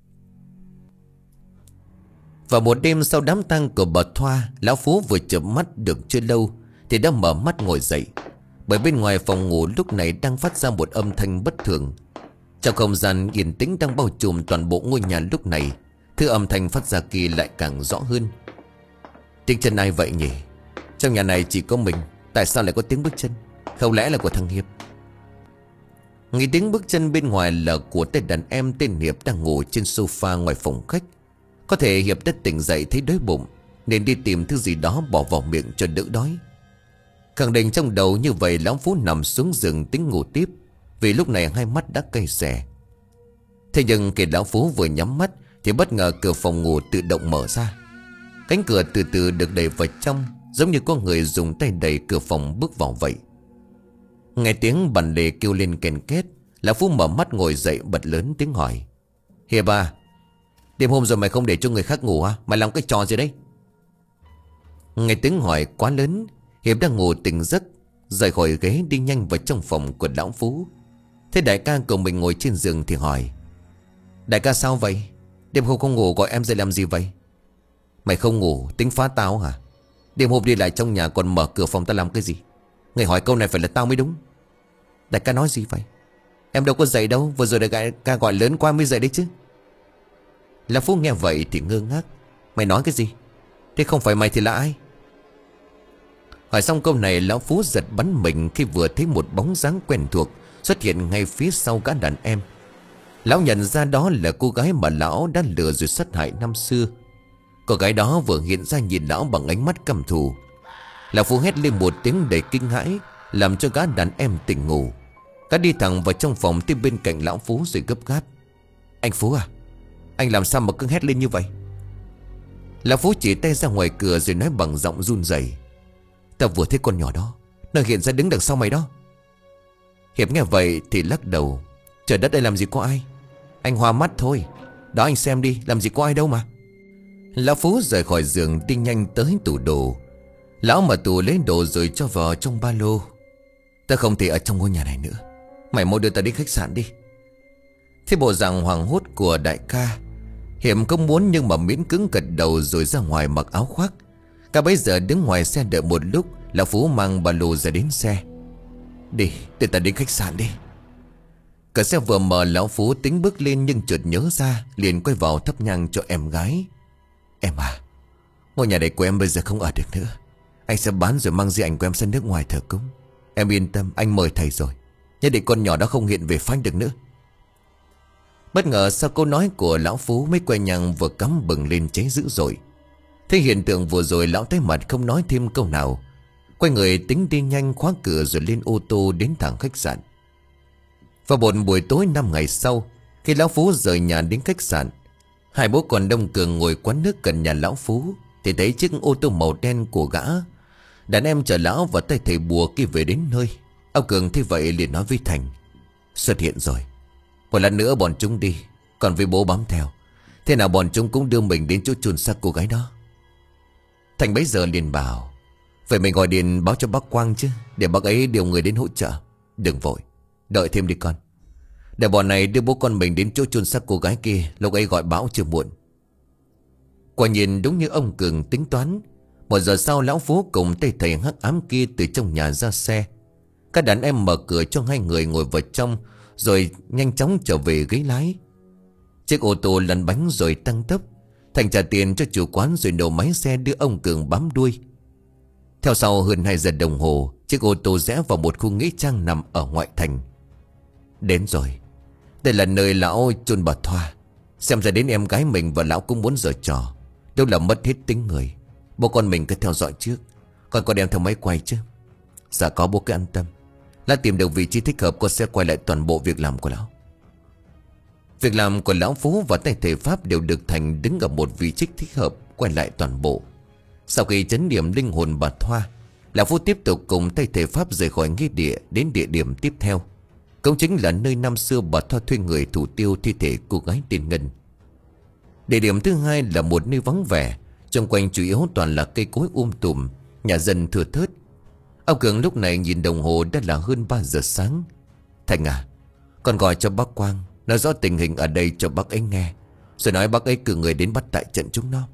Vào một đêm sau đám tang của bà Thoa, lão Phú vừa chợp mắt được chưa lâu thì đã mở mắt ngồi dậy. Bởi bên ngoài phòng ngủ lúc này đang phát ra một âm thanh bất thường. Trong không gian yên tĩnh đang bao trùm toàn bộ ngôi nhà lúc này, thứ âm thanh phát ra kia lại càng rõ hơn. Tiếng chân ai vậy nhỉ? Trong nhà này chỉ có mình, tại sao lại có tiếng bước chân? Không lẽ là của thằng Hiệp? Nghe tiếng bước chân bên ngoài là của tên đàn em tên Hiệp đang ngủ trên sofa ngoài phòng khách. Có thể Hiệp đã tỉnh dậy thấy đói bụng nên đi tìm thứ gì đó bỏ vào miệng cho đỡ đói. Khẳng định trong đầu như vậy, lão Phú nằm xuống giường tính ngủ tiếp, vì lúc này hai mắt đã cay xè. Thế nhưng khi lão Phú vừa nhắm mắt thì bất ngờ cửa phòng ngủ tự động mở ra. Cánh cửa từ từ được đẩy vào trong, giống như có người dùng tay đẩy cửa phòng bước vào vậy. Nghe tiếng bàn lề kêu lên kèn két, lão Phú mở mắt ngồi dậy bật lớn tiếng hỏi: Hiệp à, đêm hôm rồi mày không để cho người khác ngủ à? Mày làm cái trò gì đấy? Nghe tiếng hỏi quá lớn, Hiệp đang ngủ tỉnh giấc, rời khỏi ghế đi nhanh vào trong phòng của lão Phú. Thế đại ca của mình ngồi trên giường thì hỏi: Đại ca sao vậy? Đêm hôm không ngủ gọi em dậy làm gì vậy? Mày không ngủ tính phá tao hả? Đêm hôm đi lại trong nhà còn mở cửa phòng tao làm cái gì? Người hỏi câu này phải là tao mới đúng. Đại ca nói gì vậy? Em đâu có dậy đâu, vừa rồi đại ca gọi lớn quá mới dậy đấy chứ. Lão Phú nghe vậy thì ngơ ngác: Mày nói cái gì? Thế không phải mày thì là ai? Hỏi xong câu này, lão Phú giật bắn mình khi vừa thấy một bóng dáng quen thuộc xuất hiện ngay phía sau gã đàn em. Lão nhận ra đó là cô gái mà lão đã lừa rồi sát hại năm xưa. Cô gái đó vừa hiện ra nhìn lão bằng ánh mắt căm thù. Lão Phú hét lên một tiếng đầy kinh hãi, làm cho gã đàn em tỉnh ngủ. Gã đi thẳng vào trong phòng tiếp bên cạnh lão Phú rồi gấp gáp: Anh Phú à, anh làm sao mà cứ hét lên như vậy? Lão Phú chỉ tay ra ngoài cửa rồi nói bằng giọng run rẩy: Tao vừa thấy con nhỏ đó, nó hiện ra đứng đằng sau mày đó. Hiệp nghe vậy thì lắc đầu: Trời đất ơi, làm gì có ai? Anh hoa mắt thôi. Đó anh xem đi, làm gì có ai đâu mà. Lão Phú rời khỏi giường đi nhanh tới tủ đồ. Lão mở tủ lấy đồ rồi cho vào trong ba lô. Ta không thể ở trong ngôi nhà này nữa, mày mau đưa ta đi khách sạn đi. Thế bộ dạng hoảng hốt của đại ca Hiểm không muốn nhưng mà miễn cưỡng gật đầu rồi ra ngoài mặc áo khoác. Cả bấy giờ đứng ngoài xe đợi một lúc, lão Phú mang ba lô ra đến xe. Đi, để ta đến khách sạn đi. Cả xe vừa mở, lão Phú tính bước lên nhưng chợt nhớ ra, liền quay vào thắp nhang cho em gái. Em à, ngôi nhà này của em bây giờ không ở được nữa. Anh sẽ bán rồi mang di ảnh của em sang nước ngoài thờ cúng. Em yên tâm, anh mời thầy rồi. Nhất định con nhỏ đó không hiện về phanh được nữa. Bất ngờ sau câu nói của lão Phú, mấy que nhang vừa cắm bừng lên cháy dữ dội. Thế hiện tượng vừa rồi, lão tái mặt không nói thêm câu nào, quay người tính đi nhanh, khóa cửa rồi lên ô tô đến thẳng khách sạn. Vào một buổi tối năm ngày sau, khi lão Phú rời nhà đến khách sạn, hai bố con Đông Cường ngồi quán nước gần nhà lão Phú thì thấy chiếc ô tô màu đen của gã đàn em chở lão và tay thầy bùa kia về đến nơi. Ông Cường thấy vậy liền nói với Thành: Xuất hiện rồi, một lần nữa bọn chúng đi, còn với bố bám theo. Thế nào bọn chúng cũng đưa mình đến chỗ chôn xác cô gái đó. Thành bấy giờ liền bảo: Vậy mình gọi điện báo cho bác Quang chứ, để bác ấy điều người đến hỗ trợ. Đừng vội, đợi thêm đi con. Để bọn này đưa bố con mình đến chỗ chôn xác cô gái kia, lúc ấy gọi báo chưa muộn. Quả nhiên đúng như ông Cường tính toán. Một giờ sau, lão Phú cùng tay thầy hắc ám kia từ trong nhà ra xe. Các đàn em mở cửa cho hai người ngồi vào trong, rồi nhanh chóng trở về ghế lái. Chiếc ô tô lăn bánh rồi tăng tốc. Thành trả tiền cho chủ quán rồi nổ máy xe đưa ông Cường bám đuôi. Theo sau hơn hai giờ đồng hồ, chiếc ô tô rẽ vào một khu nghĩa trang nằm ở ngoại thành. Đến rồi, đây là nơi lão chôn bà Thoa. Xem ra đến em gái mình và lão cũng muốn giở trò. Đâu là mất hết tính người. Bố con mình cứ theo dõi trước, còn con đem theo máy quay chứ. Dạ có, bố cứ an tâm. Lát tìm được vị trí thích hợp, con sẽ quay lại toàn bộ việc làm của lão. Việc làm của lão Phú và tay thầy Pháp đều được Thành đứng ở một vị trí thích hợp quay lại toàn bộ. Sau khi chấn điểm linh hồn bà Thoa, lão Phú tiếp tục cùng tay thầy Pháp rời khỏi nghĩa địa đến địa điểm tiếp theo, cũng chính là nơi năm xưa bà Thoa thuê người thủ tiêu thi thể cô gái tên Ngân. Địa điểm thứ hai là một nơi vắng vẻ, xung quanh chủ yếu toàn là cây cối um tùm, nhà dân thưa thớt. Ông Cường lúc này nhìn đồng hồ đã là hơn ba giờ sáng. Thành à, con gọi cho bác Quang, nói rõ tình hình ở đây cho bác ấy nghe, rồi nói bác ấy cử người đến bắt tại trận chúng nó.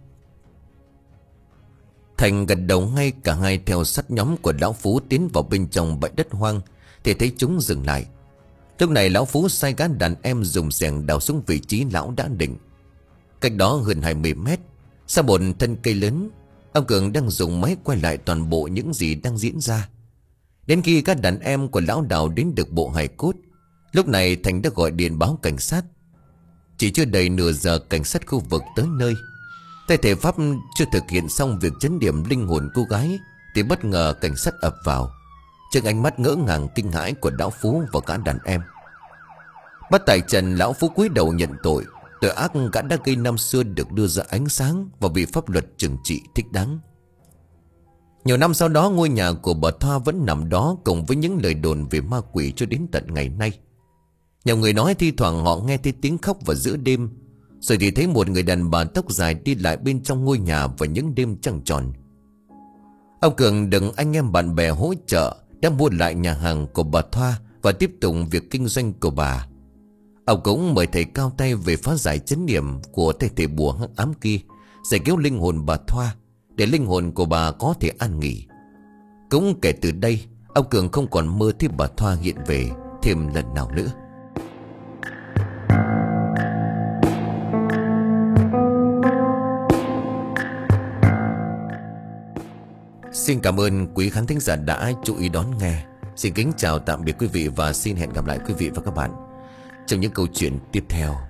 Thành gật đầu ngay, cả hai theo sát nhóm của lão Phú tiến vào bên trong bãi đất hoang thì thấy chúng dừng lại. Lúc này lão Phú sai gã đàn em dùng xẻng đào xuống vị trí lão đã định. Cách đó hơn hai mươi mét, sau một thân cây lớn, ông Cường đang dùng máy quay lại toàn bộ những gì đang diễn ra. Đến khi các đàn em của lão đào đến được bộ hài cốt, lúc này Thành đã gọi điện báo cảnh sát. Chỉ chưa đầy nửa giờ, cảnh sát khu vực tới nơi. Tay thầy Pháp chưa thực hiện xong việc chấn điểm linh hồn cô gái thì bất ngờ cảnh sát ập vào. Trước ánh mắt ngỡ ngàng kinh hãi của lão Phú và cả đàn em, bắt tại trận, lão Phú cúi đầu nhận tội. Tội ác gã đã gây năm xưa được đưa ra ánh sáng và bị pháp luật trừng trị thích đáng. Nhiều năm sau đó, ngôi nhà của bà Thoa vẫn nằm đó cùng với những lời đồn về ma quỷ cho đến tận ngày nay. Nhiều người nói thi thoảng họ nghe thấy tiếng khóc vào giữa đêm, rồi thì thấy một người đàn bà tóc dài đi lại bên trong ngôi nhà vào những đêm trăng tròn. Ông Cường đừng anh em bạn bè hỗ trợ đã mua lại nhà hàng của bà Thoa và tiếp tục việc kinh doanh của bà. Ông cũng mời thầy cao tay về phá giải chấn điểm của thầy thầy bùa hắc ám kia, giải cứu linh hồn bà Thoa để linh hồn của bà có thể an nghỉ. Cũng kể từ đây, ông Cường không còn mơ thấy bà Thoa hiện về thêm lần nào nữa. Xin cảm ơn quý khán thính giả đã chú ý đón nghe. Xin kính chào tạm biệt quý vị và xin hẹn gặp lại quý vị và các bạn trong những câu chuyện tiếp theo.